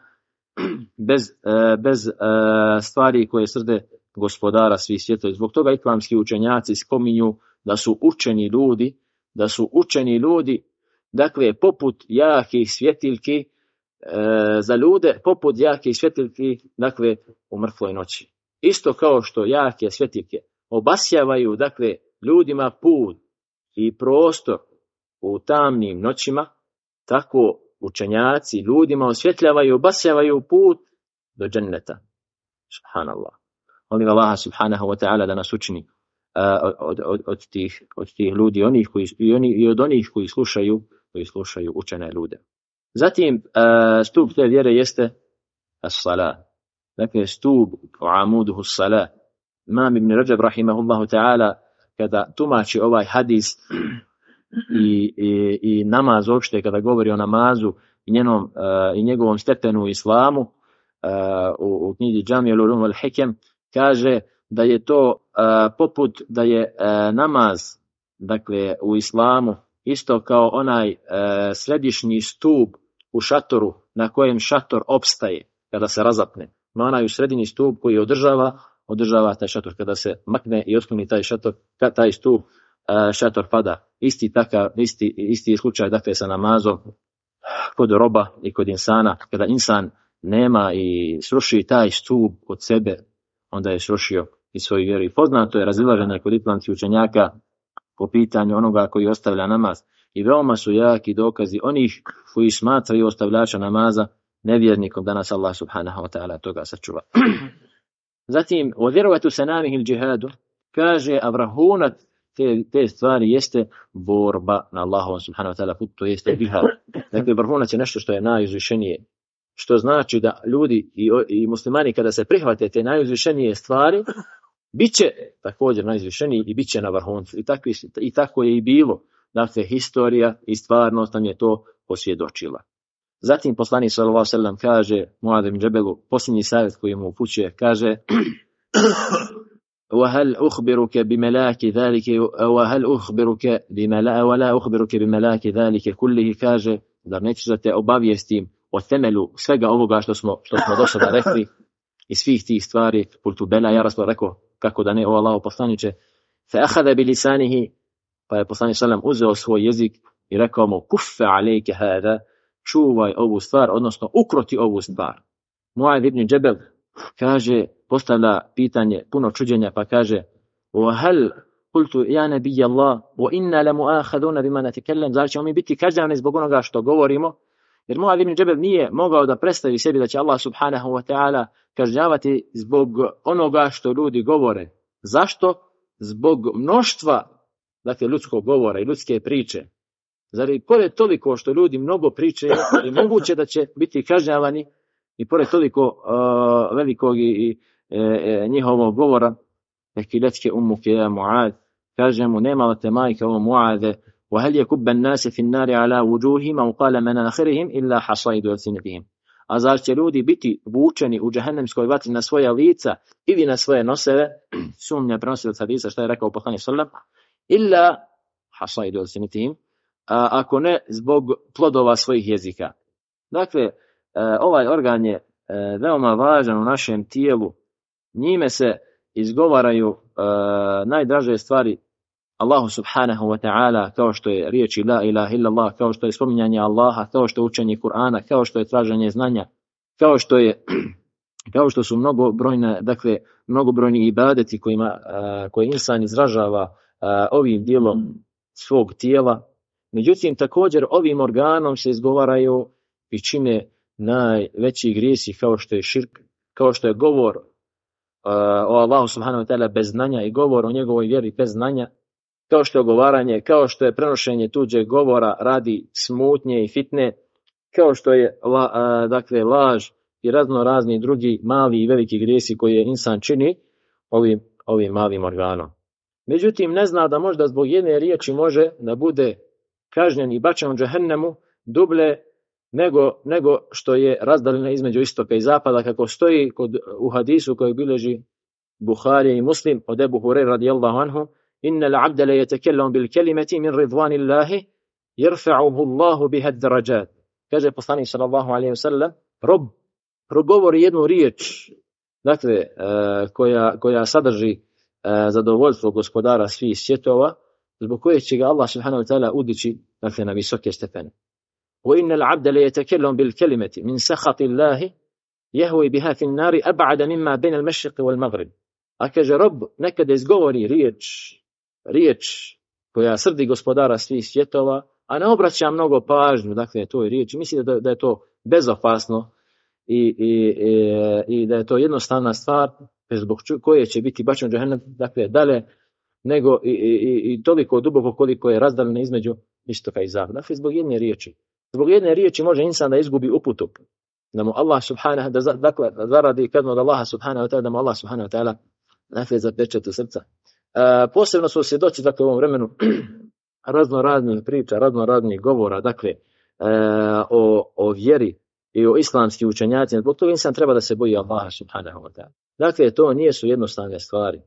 bez stvari koje srde gospodara svih svjetova. Zbog toga islamski učenjaci spominju da su učeni ljudi, dakle, poput jakih svjetiljki za ljude, poput jake svjetiljki, dakle, u mrtvoj noći. Isto kao što jake svjetiljke obasjavaju, dakle, ljudima put i prostor u tamnim noćima, tako učenjaci ljudima osvjetljavaju, obasjavaju put do dženneta. Subhanallah. Molim Allaha subhanahu wa ta'ala da nas učini od tih ljudi, i od onih koji slušaju učene ljude. Zatim, stup te vjere jeste as-salah. Dakle, stup u amuduhu as-salah. Imam ibn Rajab rahimahullahu ta'ala, kada tumači ovaj hadis i namaz uopšte, kada govori o namazu i njegovom stepenu u islamu, u knjizi Džamijul Ulum wal Hikem, kaže da je to poput da je namaz, dakle, u islamu isto kao onaj središnji stup u šatoru na kojem šator opstaje kada se razapne. No onaj u sredini stup koji održava taj šator. Kada se makne i otkloni taj stup, šator pada. Isti slučaj, dakle, sa namazom kod roba i kod insana. Kada insan nema i sruši taj stup od sebe, onda je srušio i svoju vjeru. I poznato je razilaženje kod islamskih učenjaka po pitanju onoga koji ostavlja namaz. I veoma su jaki dokazi onih koji smatraju ostavljača namaza nevjernikom, da nas Allah subhanahu wa ta'ala toga sačuva. Zatim, vjerovatu sanamihi il džihadu, kaže, a vrhunac te stvari jeste borba na Allahovom subhanahu wa ta'ala putu, to jeste džihad. Dakle, vrhunac je nešto što je najuzvišenije. Što znači da ljudi i muslimani kada se prihvate te najuzvišenije stvari, bit će također najuzvišeniji i bit će na vrhuncu. I tako je i bilo. Dakle, historija i stvarnost nam je to posvjedočila. Zatim poslanik sallallahu alejhi ve sellem kaže Muad ibn Džebelu, posljednji savjet koji mu upućuje, kaže وهل أخبرك بملاك ذلك وهل أخبرك بملا ولا أخبرك بملاك ذلك كله, kaže da nećeš da te obavijestim o temelju svega ovoga što smo do sada rekli i svih tih stvari. Kultu bela, ja Rasul rekao, kako da ne, o Allahu poslanice. Fa akhadha bi lisanihi, pa je poslanik sallam uzeo svoj jezik i rekao mu kuffa alejke hada, čuvaj ovu stvar, odnosno ukroti ovu stvar. Muad ibn Džebel kaže, postavlja pitanje puno čuđenja, pa kaže وهل قلت يا نبي الله وإنا لمؤاخذون بما نتكلم, zar ćemo mi biti kažnjavani zbog onoga što govorimo? Jer Muad ibn Džebel nije mogao da predstavi sebi da će Allah subhanahu wa ta'ala kažnjavati zbog onoga što ljudi govore. Zašto? Zbog mnoštva, dakle, ljudskog govora i ljudske priče. Zar i pored toliko što ljudi mnogo priče, je moguće da će biti kažnjavani i pored toliko velikog i njihovog govora? Ekiletke umuke ja Muad, kaže mu, nema te majke ovo Muade, وهل يكب الناس في النار على وجوههم أو قال من آخرهم إلا حصائد ألسنتهم. A zar će ljudi biti vučeni u džehennemskoj vatri na svoja lica ili na svoje noseve? Sumnja prenosilac hadisa, šta je rekao poslanik sallallahu alejhi ve sellem, illa hasaidu alsinatihim, ako ne zbog plodova svojih jezika. Dakle, ovaj organ je veoma važan u našem tijelu. Njime se izgovaraju najdraže stvari Allahu subhanahu wa ta'ala, kao što je riječi la ilaha illallah, kao što je spominjanje Allaha, kao što je učenje Kur'ana, kao što je traženje znanja, kao što su mnogobrojni ibadeti koje insan izražava ovim dijelom svog tijela. Međutim, također ovim organom se izgovaraju i čine najveći grijesi, kao što je širk, kao što je govor o Allahu subhanahu wa ta'ala bez znanja i govor o njegovoj vjeri bez znanja, kao što je ogovaranje, kao što je prenošenje tuđeg govora radi smutnje i fitne, kao što je dakle laž i razno razni drugi mali i veliki grijesi koje insan čini ovim malim organom. Međutim, ne zna da možda zbog jedne riječi može da bude kažnjen i bačen u džehennemu dublje nego što je razdaljina između istoka i zapada, kako stoji u hadisu koji bilježi Buhari i Muslim od Ebu Hurajre radijallahu anhu, inna al-abda la yatakallamu bil kalimati min ridwanillahi yarfa'uhu Allahu biha ad-darajat. Kaže poslanik sallallahu alejhi ve sellem, rob progovori jednu riječ, dakle koja sadrži zadovoljstvo gospodara svih svjetova, zbog koje će ga Allah subhanahu wa ta'ala udići, dakle, na visoke stepene. Wa inna al-abda la yatakallamu bil kalimati min sakhati Allahi yahwi biha fi an-nari ab'ada mimma bayna al-mashriq wal-maghrib. A kaže, rob nekada izgovori riječ koja srdi gospodara svih svjetova, a ne obraća mnogo pažnju, dakle, toj riječi. Misli da je to bezopasno i da je to jednostavna stvar zbog koje će biti bačen u džehennem, dakle, dalje nego i toliko duboko koliko je razdaljena između istoka i zapada. Dakle, zbog jedne riječi. Zbog jedne riječi može insan da izgubi uputu. Da mu Allah subhanahu dakle, zaradi kaznu od Allaha subhanahu wa ta'ala, da mu Allah subhanahu wa ta'ala dakle, zapečati srca. Posebno su svjedoci, dakle, u ovom vremenu raznoraznih priča, raznoraznih govora, dakle, o vjeri i o islamskim učenjacima. Zbog toga insan treba da se boji Allaha subhanahu wa ta'ala. Dakle, to nisu jednostavne stvari.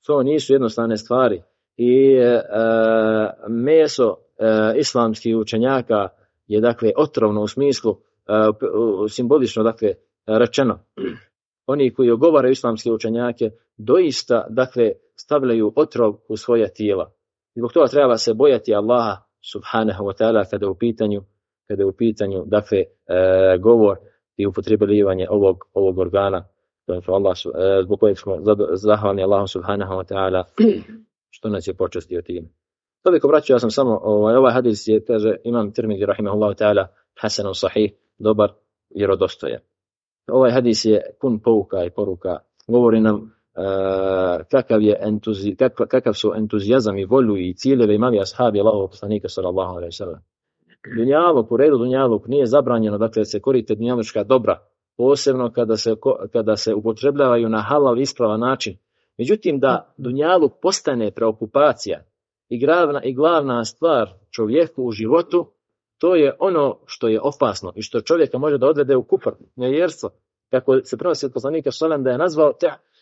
I meso islamskih učenjaka je, dakle, otrovno u smislu simbolično, dakle, rečeno. Oni koji ogovaraju islamske učenjake doista, dakle, stavljaju otrov u svoja tijela. Zbog toga treba se bojati Allaha subhanahu wa ta'ala kada je u pitanju dakle, govor i upotrebljavanje ovog organa. Zbog kojeg smo zahvalni Allahu subhanahu wa ta'ala što nas je počastio tim. Toliko, braćo, ja sam samo ovaj hadis je, kaže imam Tirmidhi rahimahullahu ta'ala, hasanun sahih, dobar, vjerodostojan. Ovaj hadis je pun pouka i poruka govori nam kakav su entuzijazam i volju i ciljeve imali ashabi Allahovog poslanika sallallahu alejhi ve sellem. Dunjaluk, u redu dunjaluk nije zabranjeno, dakle se koriste dunjalučka dobra, posebno kada se upotrebljavaju na halal ispravan način. Međutim, da dunjaluk postane preokupacija i glavna stvar čovjeku u životu, to je ono što je opasno i što čovjeka može da odvede u kufr, nevjerstvo. Kako se prenosi od poslanika sallallahu da je nazvao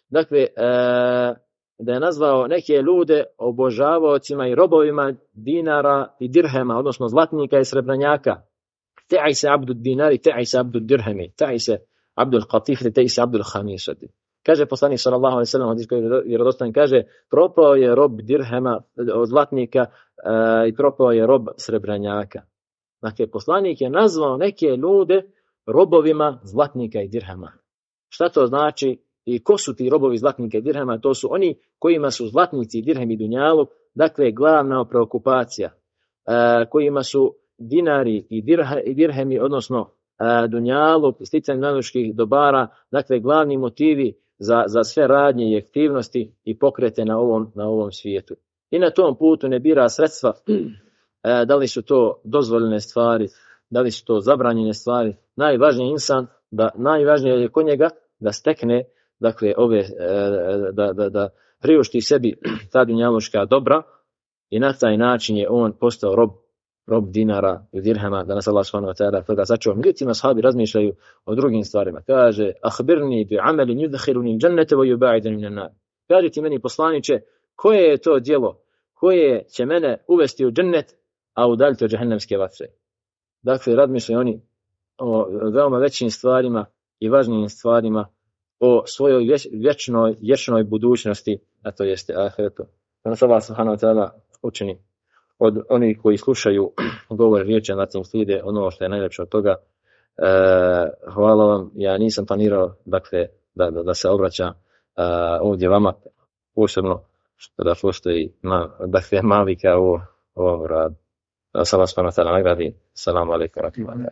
da je nazvao neke ljude obožavaocima i robovima dinara i dirhema, odnosno zlatnika i srebranjaka. Te'aj se abdu dinari, te'aj se abdu dirhemi, te'aj se abdu qatifri, te'aj se abdu hamisati. Kaže poslanik sallallahu alejhi ve sellem, hadis koji je vjerodostojan, kaže propao je rob dirhema od zlatnika i propao je rob srebranjaka. Dakle, poslanik je nazvao neke ljude robovima zlatnika i dirhema. Šta to znači? I ko su ti robovi zlatnika i dirhema? To su oni kojima su zlatnici i dirhemi dunjaluk, dakle glavna preokupacija, kojima su dinari i dirhemi, odnosno dunjaluk, sticanje dunjalučkih dobara, dakle glavni motivi za sve radnje i aktivnosti i pokrete na ovom svijetu. I na tom putu ne bira sredstva, da li su to dozvoljene stvari, da li su to zabranjene stvari. Najvažnije je kod njega da stekne, dakle, da priušti sebi ta dunjalučka dobra i na taj način je on postao rob dinara i dirhema, da nas Allah subhanahu wa ta'ala toga sačuva. Međutim, ashabi razmišljaju o drugim stvarima. Kaže, ahbirni bi amelin yudkhiluni džennete wa yubaidani minan nar. Kaže ti meni, poslaniče, koje je to djelo koje će mene uvesti u džennet, a udaljiti od džehennemske vatre. Dakle, razmišljaju oni o veoma većim stvarima i važnijim stvarima, o svojoj vječnoj budućnosti, a to jeste ahiretu. Da nas Allah subhanahu wa ta'ala učini od onih koji slušaju govor riječi, a zatim slijede ono što je najljepše od toga. Hvala vam. Ja nisam planirao, dakle, da se obraća ovdje vama, posebno što da postoji navika u ovom radu. Da se Allah subhanahu wa ta'ala nagradi. Salamu alaikum.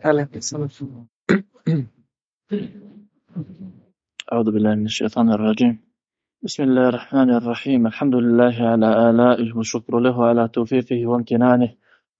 أعوذ بالله من الشيطان الرجيم بسم الله الرحمن الرحيم الحمد لله على آلائه والشكر له على توفيقه وامتنانه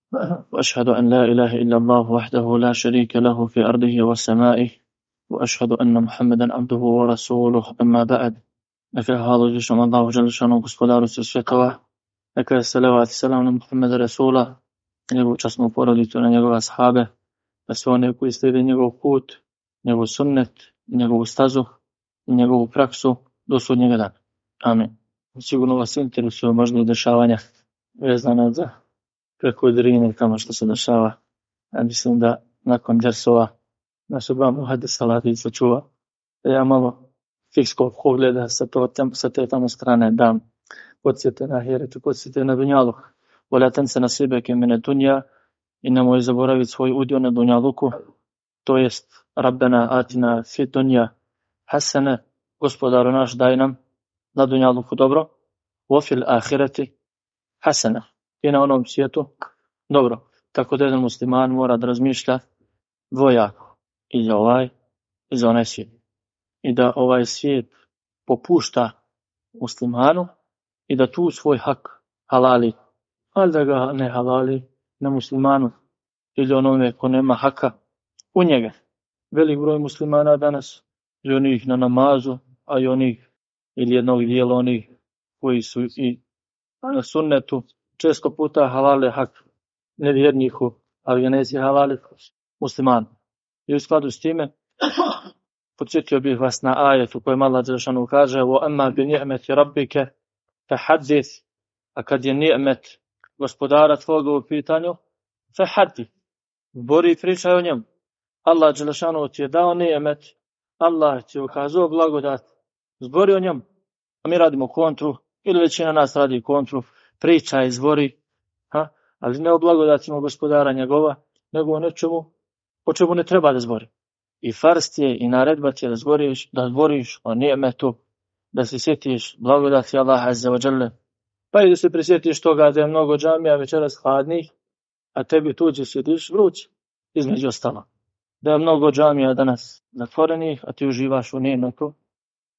وأشهد أن لا إله إلا الله وحده لا شريك له في أرضه وسمائه وأشهد أن محمدا عبده ورسوله أما بعد نكره هذا جشم الله جل شانه gospodaru svjetova, neka je salavat i salam na Muhammeda Rasula, njegovu časnu porodicu, na njegove ashabe, na sve one koji slijede njegov put, njegov sunnet, njegovu stazu i njegovu praksu do sudnjega dana. Amin. Sigurno vas interesuje možda dešavanja vezana za preko Drine, tamo što se dešava. Ja mislim da nakon dersova naš Oba Muhade Salati sačuva da ja malo fikskog pogleda sa te tamo strane dam. Podsjete na ahiretu, podsjete na dunjaluk. Vola tense nasibeke mine dunja i nemoj zaboraviti svoj udio na dunjaluku. To jest Rabbena atina fi dunja hasene, gospodaru naš daj nam na dunjaluku dobro, wa fil ahireti hasene, i na onom svijetu dobro. Tako da jedan musliman mora da razmišlja dvojako, i za ovaj i za onaj svijet. I da ovaj svijet popušta muslimanu i da tu svoj hak halali, ali da ga ne halali na muslimanu ili onome ko nema haka u njega. Velik broj muslimana danas, i onih na namazu, a i onih ili jednog dijela onih koji su i na sunnetu, često puta halale hak nevjerniku, a vjerneci halale muslimanu. I u skladu s time podsjetio bih vas na ajet u kojem Allah dželešanu kaže: "Wa amma bi ni'mati rabbika fahaddith", a kad je ni'met gospodara tvoga u pitanju, fahaddith, zbori i pričaj o njemu. Allah dželešanu ti je dao ni'met, Allah ti je ukazao blagodat, zbori o njemu. A mi radimo kontru, ili većina nas radi kontru, pričaj, zbori, ali ne o blagodatima gospodara njegova, nego o nečemu o čemu ne treba da zbori. I farst je i naredba ti je da zboriš o ni'metu, da se sjetiš blagodati Allaha azza wa jalla, pa i da se prisjetiš toga da je mnogo džamija večeras hladnih, a tebi tuđi sjediš vruć, između ostalo. Da je mnogo džamija danas zatvorenih, a ti uživaš u ni'metu,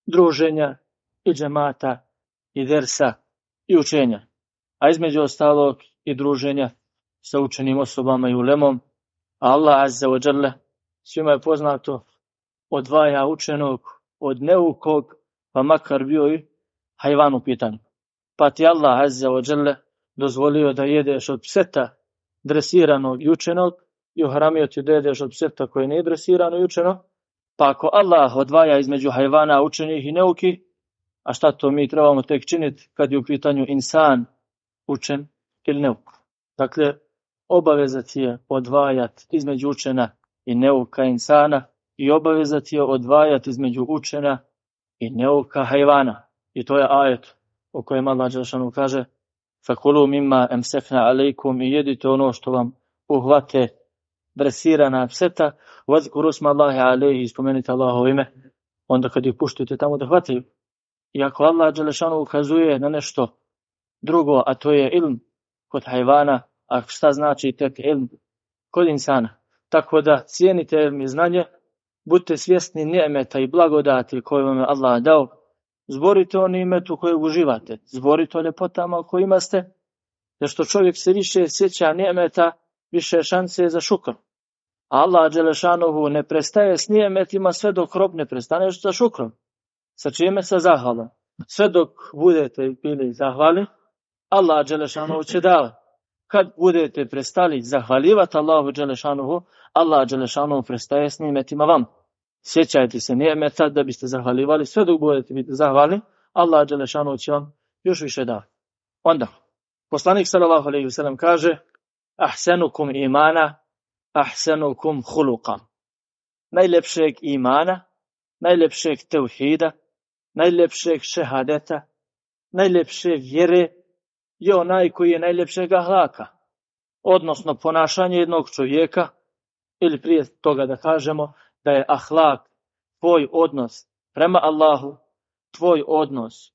druženja i džemata i dersa i učenja. A između ostalog i druženja sa učenim osobama i ulemom. A Allah azza wa jalla, svima je poznato, odvaja učenog od neukog, pa makar bio i hajvan u pitanju. Pa ti Allah azza wa jalla dozvolio da jedeš od pseta dresiranog i učenog i ohramio ti da jedeš od pseta koje nije dresirano i učeno. Pa ako Allah odvaja između hajvana učenih i neuki, a šta to mi trebamo tek činiti kad je u pitanju insan učen ili neuk? Dakle, obaveza ti je odvajati između učena i neuka insana i obaveza ti je odvajati između učena i neuka hajvana. I to je ajet o kojem Allah dželešanu kaže: "Fakulu mimma amsakna alejkum", i jedite ono što vam uhvate dresirana pseta, vazkuru sma Allahi alejhi, spomenite Allahovo ime onda kad ih puštate tamo da hvataju. I ako Allah dželešanu ukazuje na nešto drugo, a to je ilm kod hajvana, a šta znači tek ilm kod insana? Tako da cijenite ilm i znanje, budite svjesni ni'meta i blagodati koje vam je Allah dao, zborite o nimetu kojeg uživate, zborite o ljepotama kojima ste, jer što čovjek se više sjeća ni'meta, više šanse za šukr. Allah dželešanuhu ne prestaje s ni'metima sve dok rob ne prestane sa šukrom. Sa čime? Sa zahvalom. Sve dok budete bili zahvali, Allah dželešanuhu će davati. Kad budete prestali zahvaljivati Allahu dželešanuhu, Allah dželešanuhu prestaje s ni'metima vam. Sjećajte se ni'meta da biste zahvaljivali, sve dok budete biti zahvali, Allah dželešanuhu će vam još više davati. Onda, poslanik sallallahu alejhi ve sellem kaže: "Ahsanukum imana, ahsanukum khuluqa." Najljepšeg imana, najljepšeg tevhida, najljepšeg šehadeta, najljepše vjere je onaj koji je najljepšeg ahlaka, odnosno ponašanje jednog čovjeka, ili prije toga da kažemo da je ahlak tvoj odnos prema Allahu, tvoj odnos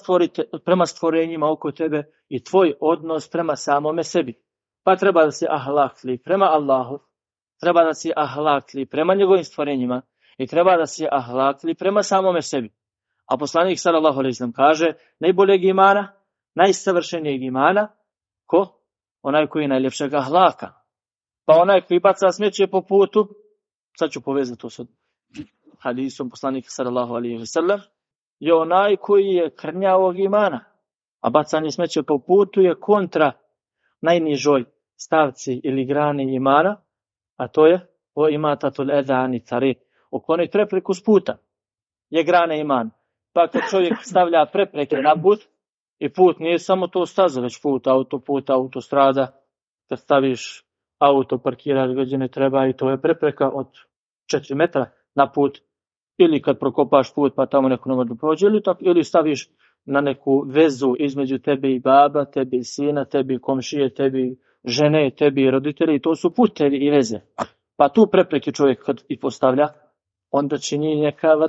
prema stvorenjima oko tebe i tvoj odnos prema samome sebi. Pa treba da se ahlakli prema Allahu, treba da se ahlakli prema njegovim stvorenjima i treba da se ahlakli prema samome sebi. A poslanik sallallahu alejhi ve sellem kaže: najboljeg imana, najsavršenijeg imana, ko? Onaj koji je najljepšeg ahlaka. Pa onaj koji baca smeće po putu, sad ću povezati to sa hadisom poslanika sallallahu alejhi ve sellem, je onaj koji je krnjavog imana. A bacanje smeće po putu je kontra najnižoj stavci ili grani imana, a to je o imatatul edani tari, ukloniti prepreku s puta, je grane imana. Pa kad čovjek stavlja prepreke na put, i put nije samo to staza, već put, autostrada, kad staviš auto parkirati gdje ne treba i to je prepreka od 4 metra na put, ili kad prokopaš put pa tamo neko ne može proći, ili staviš na neku vezu između tebe i baba, tebi i sina, tebi i komšije, tebi i žene, tebi i roditelji, to su putevi i veze. Pa tu prepreke čovjek kad i postavlja, onda čini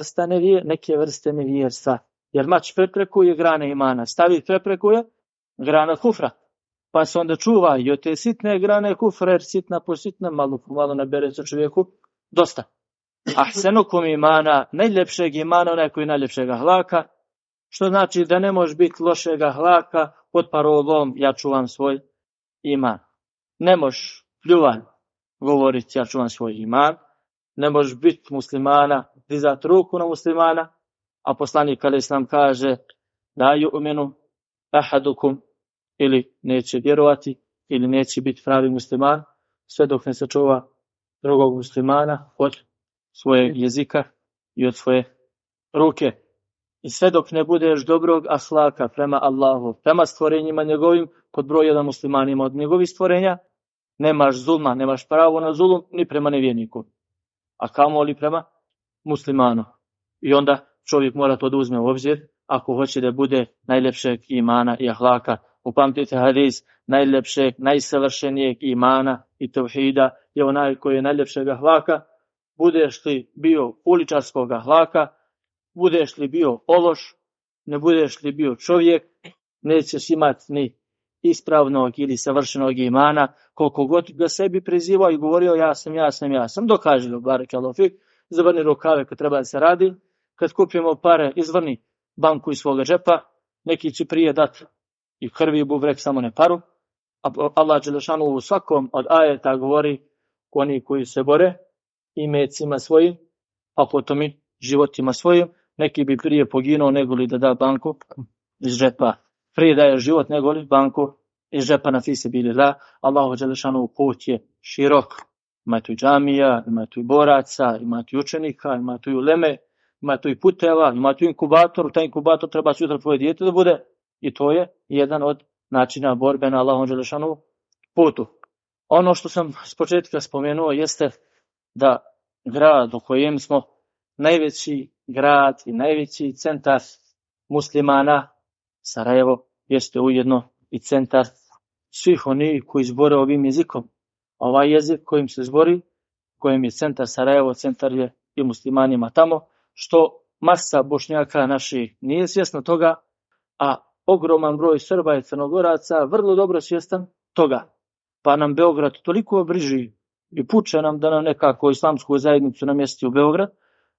neke vrste nevjerstva. Jer mač prepreku je grana imana, stavi prepreku je grana kufra. Pa se onda čuva i od te sitne grane kufra, jer sitna po sitna, malo po malo nabere se čovjeku dosta. Ahsanukum imana, najljepšeg imana, onaj koji je najljepšeg ahlaka, što znači da ne može biti lošeg ahlaka pod parolom ja čuvam svoj iman. Ne možeš pljuvan govoriti ja čuvam svoj iman, ne možeš biti muslimana, dizati ruku na muslimana, a poslanik alejhisselam kaže la yu'minu ahadukum, ili neće vjerovati, ili neće biti pravi musliman, sve dok ne sačuva drugog muslimana od svojeg jezika i od svoje ruke. I sve dok ne budeš dobrog ahlaka prema Allahu, prema stvorenjima njegovim, kod broj jedan muslimanima od njegovih stvorenja, nemaš zulma, nemaš pravo na zulum ni prema nevjerniku, a kamoli prema muslimanu. I onda čovjek mora to da uzme u obzir ako hoće da bude najljepšeg imana i ahlaka. Upamtite hadis, najljepšeg, najsavršenijeg imana i tevhida je onaj koji je najljepšeg ahlaka. Budeš li bio uličarskog ahlaka, budeš li bio ološ, ne budeš li bio čovjek, nećeš imati ni ispravnog ili savršenog imana, koliko god ga sebi prizivao i govorio ja sam, dokaži ga, barakallahu fik, zavrni rukave kad treba da se radi, kad kupimo pare, izvrni banku iz svoga džepa, neki će prije dati i krvi i bubrek, samo ne paru. A Allah dželešanu u svakom od ajeta govori oni koji se bore imecima svojim, a potom i životima svojim. Neki bi prije poginuo nego li da da banku iz džepa. Prije daje život nego li banku iz džepa na fise bili da. Allahu dželešanu put je širok. Ima tu i džamija, ima tu i boraca, ima tu i učenika, ima tu i uleme, ima tu i puteva, ima tu inkubator. Taj inkubator treba sutra tvoje dijete da bude. I to je jedan od načina borbe na Allahom dželešanu putu. Ono što sam s početka spomenuo jeste da grad u kojem smo najveći grad i najveći centar muslimana, Sarajevo, jeste ujedno i centar svih onih koji zbore ovim jezikom. Ovaj jezik kojim se zbori, kojim je centar Sarajevo, centar je i muslimanima tamo, što masa Bošnjaka naših nije svjesna toga, a ogroman broj Srba i Crnogoraca vrlo dobro svjestan toga. Pa nam Beograd toliko briži i puče nam da nam nekako islamsku zajednicu namjesti u Beograd,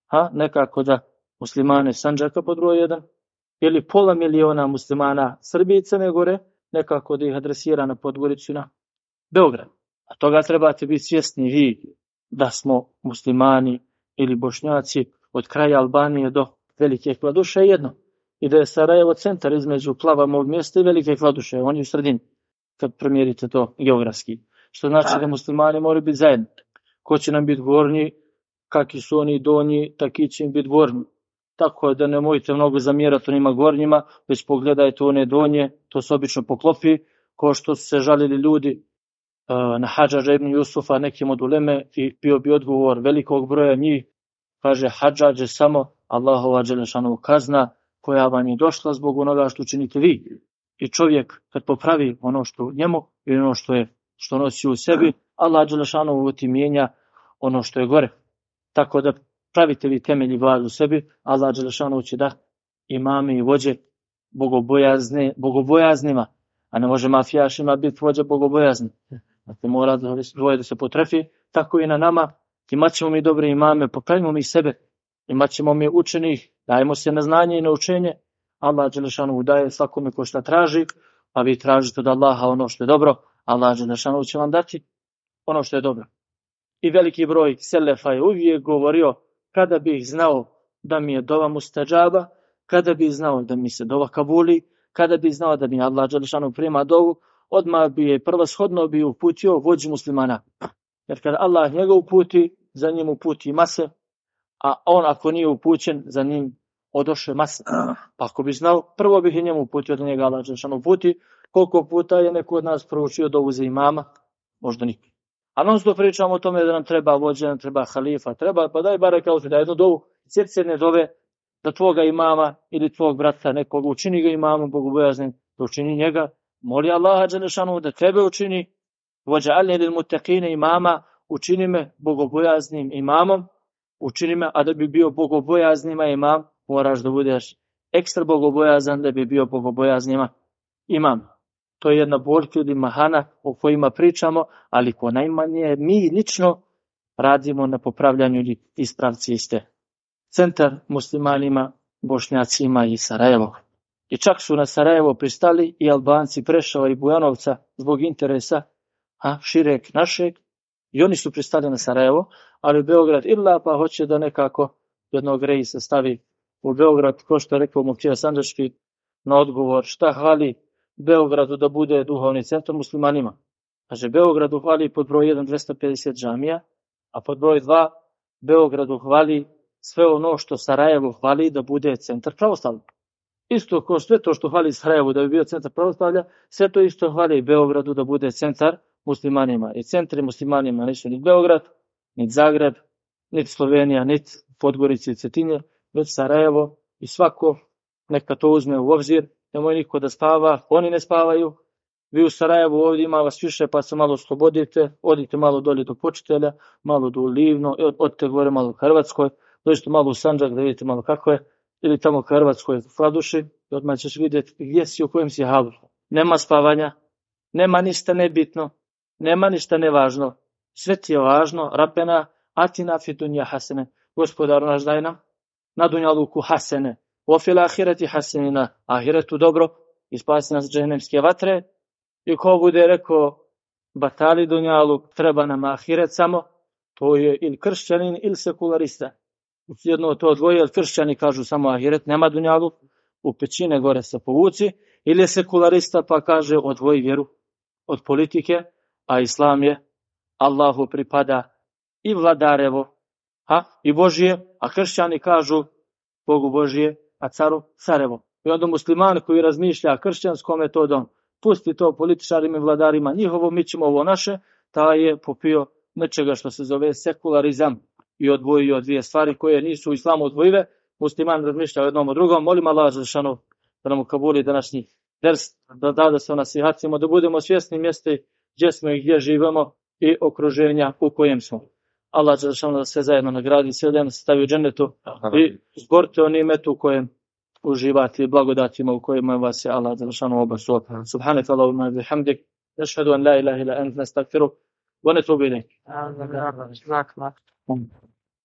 nekako da muslimane Sandžaka pod broj 1, ili 500.000 muslimana Srbije i Crne Gore, nekako da ih adresira na Podgoricu na Beograd. A toga trebate biti svjesni vi da smo muslimani ili Bošnjaci od kraja Albanije do Velike Kladuše jedno. I da je Sarajevo centar između Plavamog mjesta i Velike Kladuše, on je u sredini, kad promjerite to geografski. Što znači da muslimani moraju biti zajedno. Ko će nam biti gornji, kakvi su oni donji, taki će im biti gornji. Tako da ne mojte mnogo zamjerati onima gornjima, već pogledajte one donje, to se obično poklopi, ko što su se žalili ljudi na Hadžadža ibn Jusufa, nekim od uleme, i bio bi odgovor velikog broja njih, kaže Hadžadž je samo Allahova dželešanu kazna koja vam je došla zbog onoga što činite vi. I čovjek kad popravi ono što u njemu i ono što nosi u sebi, Allah dželešanu ti mijenja ono što je gore. Tako da pravite vi temelji vlad u sebi, Allah dželešanu će da imame i vođe bogobojaznima, a ne može mafijašima biti vođa bogobojazni. Dakle, mora dvoje da se potrefi, tako i na nama. Imat ćemo mi dobre imame, popravimo mi sebe, imat ćemo mi učenih, dajemo se na znanje i na učenje. Allah dželešanu daje svakome ko šta traži, a vi tražite od Allaha ono što je dobro, Allah dželešanu će vam dati ono što je dobro. I veliki broj selefa je uvijek govorio, kada bih znao da mi je dova mustađaba, kada bih znao da mi se dova kabuli, kada bih znao da mi Allah dželešanu prima dovu, odmah bi je prvoshodno bi uputio vođu muslimana. Jer kada Allah njega uputi, za njim uputi mase, a on ako nije upućen, za njim odoše mase. Pa ako bi znao, prvo bih i njemu uputio da njega Allah dželešanu uputi. Koliko puta je neko od nas proučio dovu za imama? Možda nikad. A non sto pričamo o tome da nam treba vođa, da nam treba halifa, treba, pa daj bare kao da jednu dovu, sjeti se jedne dove, da tvoga imama ili tvog brata nekog učini ga imamom bogobojaznim, da učini njega, moli Allaha dželešanu da tebe učini, vođa alni lil muttaqine imama, učini me bogobojaznim imamom, učini me, a da bi bio bogobojaznima imam, moraš da budeš ekstra bogobojazan da bi bio bogobojaznima imam. To je jedna boljka ili mahana o kojima pričamo, ali ko najmanje mi lično radimo na popravljanju ili ispravci iste. Centar muslimanima, Bošnjacima i Sarajevo. I čak su na Sarajevo pristali i Albanci Preševa i Bujanovca zbog interesa šireg našeg. I oni su pristali na Sarajevo, ali Beograd illa pa hoće da nekako jednog reisa stavi u Beograd, ko što je rekao Muftija Sandžački na odgovor šta hvali Beogradu da bude duhovni centar muslimanima. Kaže, Beogradu hvali pod broj 1 250 džamija, a pod broj 2 Beogradu hvali sve ono što Sarajevo hvali da bude centar pravoslavlja. Isto kao sve to što hvali Sarajevo da bi bio centar pravoslavlja, sve to isto hvali Beogradu da bude centar muslimanima. I centri muslimanima nisu ni Beograd, ni Zagreb, ni Slovenija, ni Podgorica i Cetinje, već Sarajevo i svako neka to uzme u obzir. Nemoj niko da spava, oni ne spavaju. Vi u Sarajevu ovdje ima vas više pa se malo oslobodite, odite malo dolje do Počitelja, malo do Livno, odite gore malo u Hrvatskoj, dođite malo u Sandžak da vidite malo kako je, ili tamo u Hrvatskoj u Kladuši, i odmah ćeš vidjeti gdje si, u kojem si halu. Nema spavanja, nema ništa nebitno, nema ništa nevažno, sve ti je važno, Rabbena atina fi dunja hasene, Gospodaru naš daj nam na dunjaluku hasene, o fil ahireti hasene, na ahiretu dobro, i spasi nas džehennemske vatre. I ko bude rekao batali dunjaluk, treba nam ahiret samo, to je ili kršćanin ili sekularista. Jedno to dvoje, jer kršćani kažu samo ahiret, nema dunjaluk, u pećine gore se povuci, ili je sekularista pa kaže odvoji vjeru od politike, a islam je Allahu pripada i vladarevo, i Božije, a kršćani kažu Bogu Božije, a caru carevo. I onda musliman koji razmišlja kršćanskom metodom, pusti to političarima i vladarima njihovo, mi ćemo ovo naše, taj je popio nečega što se zove sekularizam i odvojio dvije stvari koje nisu u islamu odvojive. Musliman razmišlja o jednom o drugom. Molim Allah dželešanu da nam ukabuli današnji ders, da se nasihacimo, da budemo svjesni mjesta gdje smo i gdje živimo i okruženja u kojem smo. Allah dželešanu da sve zajedno nagradi, sve da se stavi u džennetu i zborite o nimetu u kojem uživati, blagodatima u kojima vas je Allah dželešanu obasuo. Subhanaka Allahumma bihamdik, nešhedu an la ilaha illa ant, nastaghfiruka wa natubu ilayk.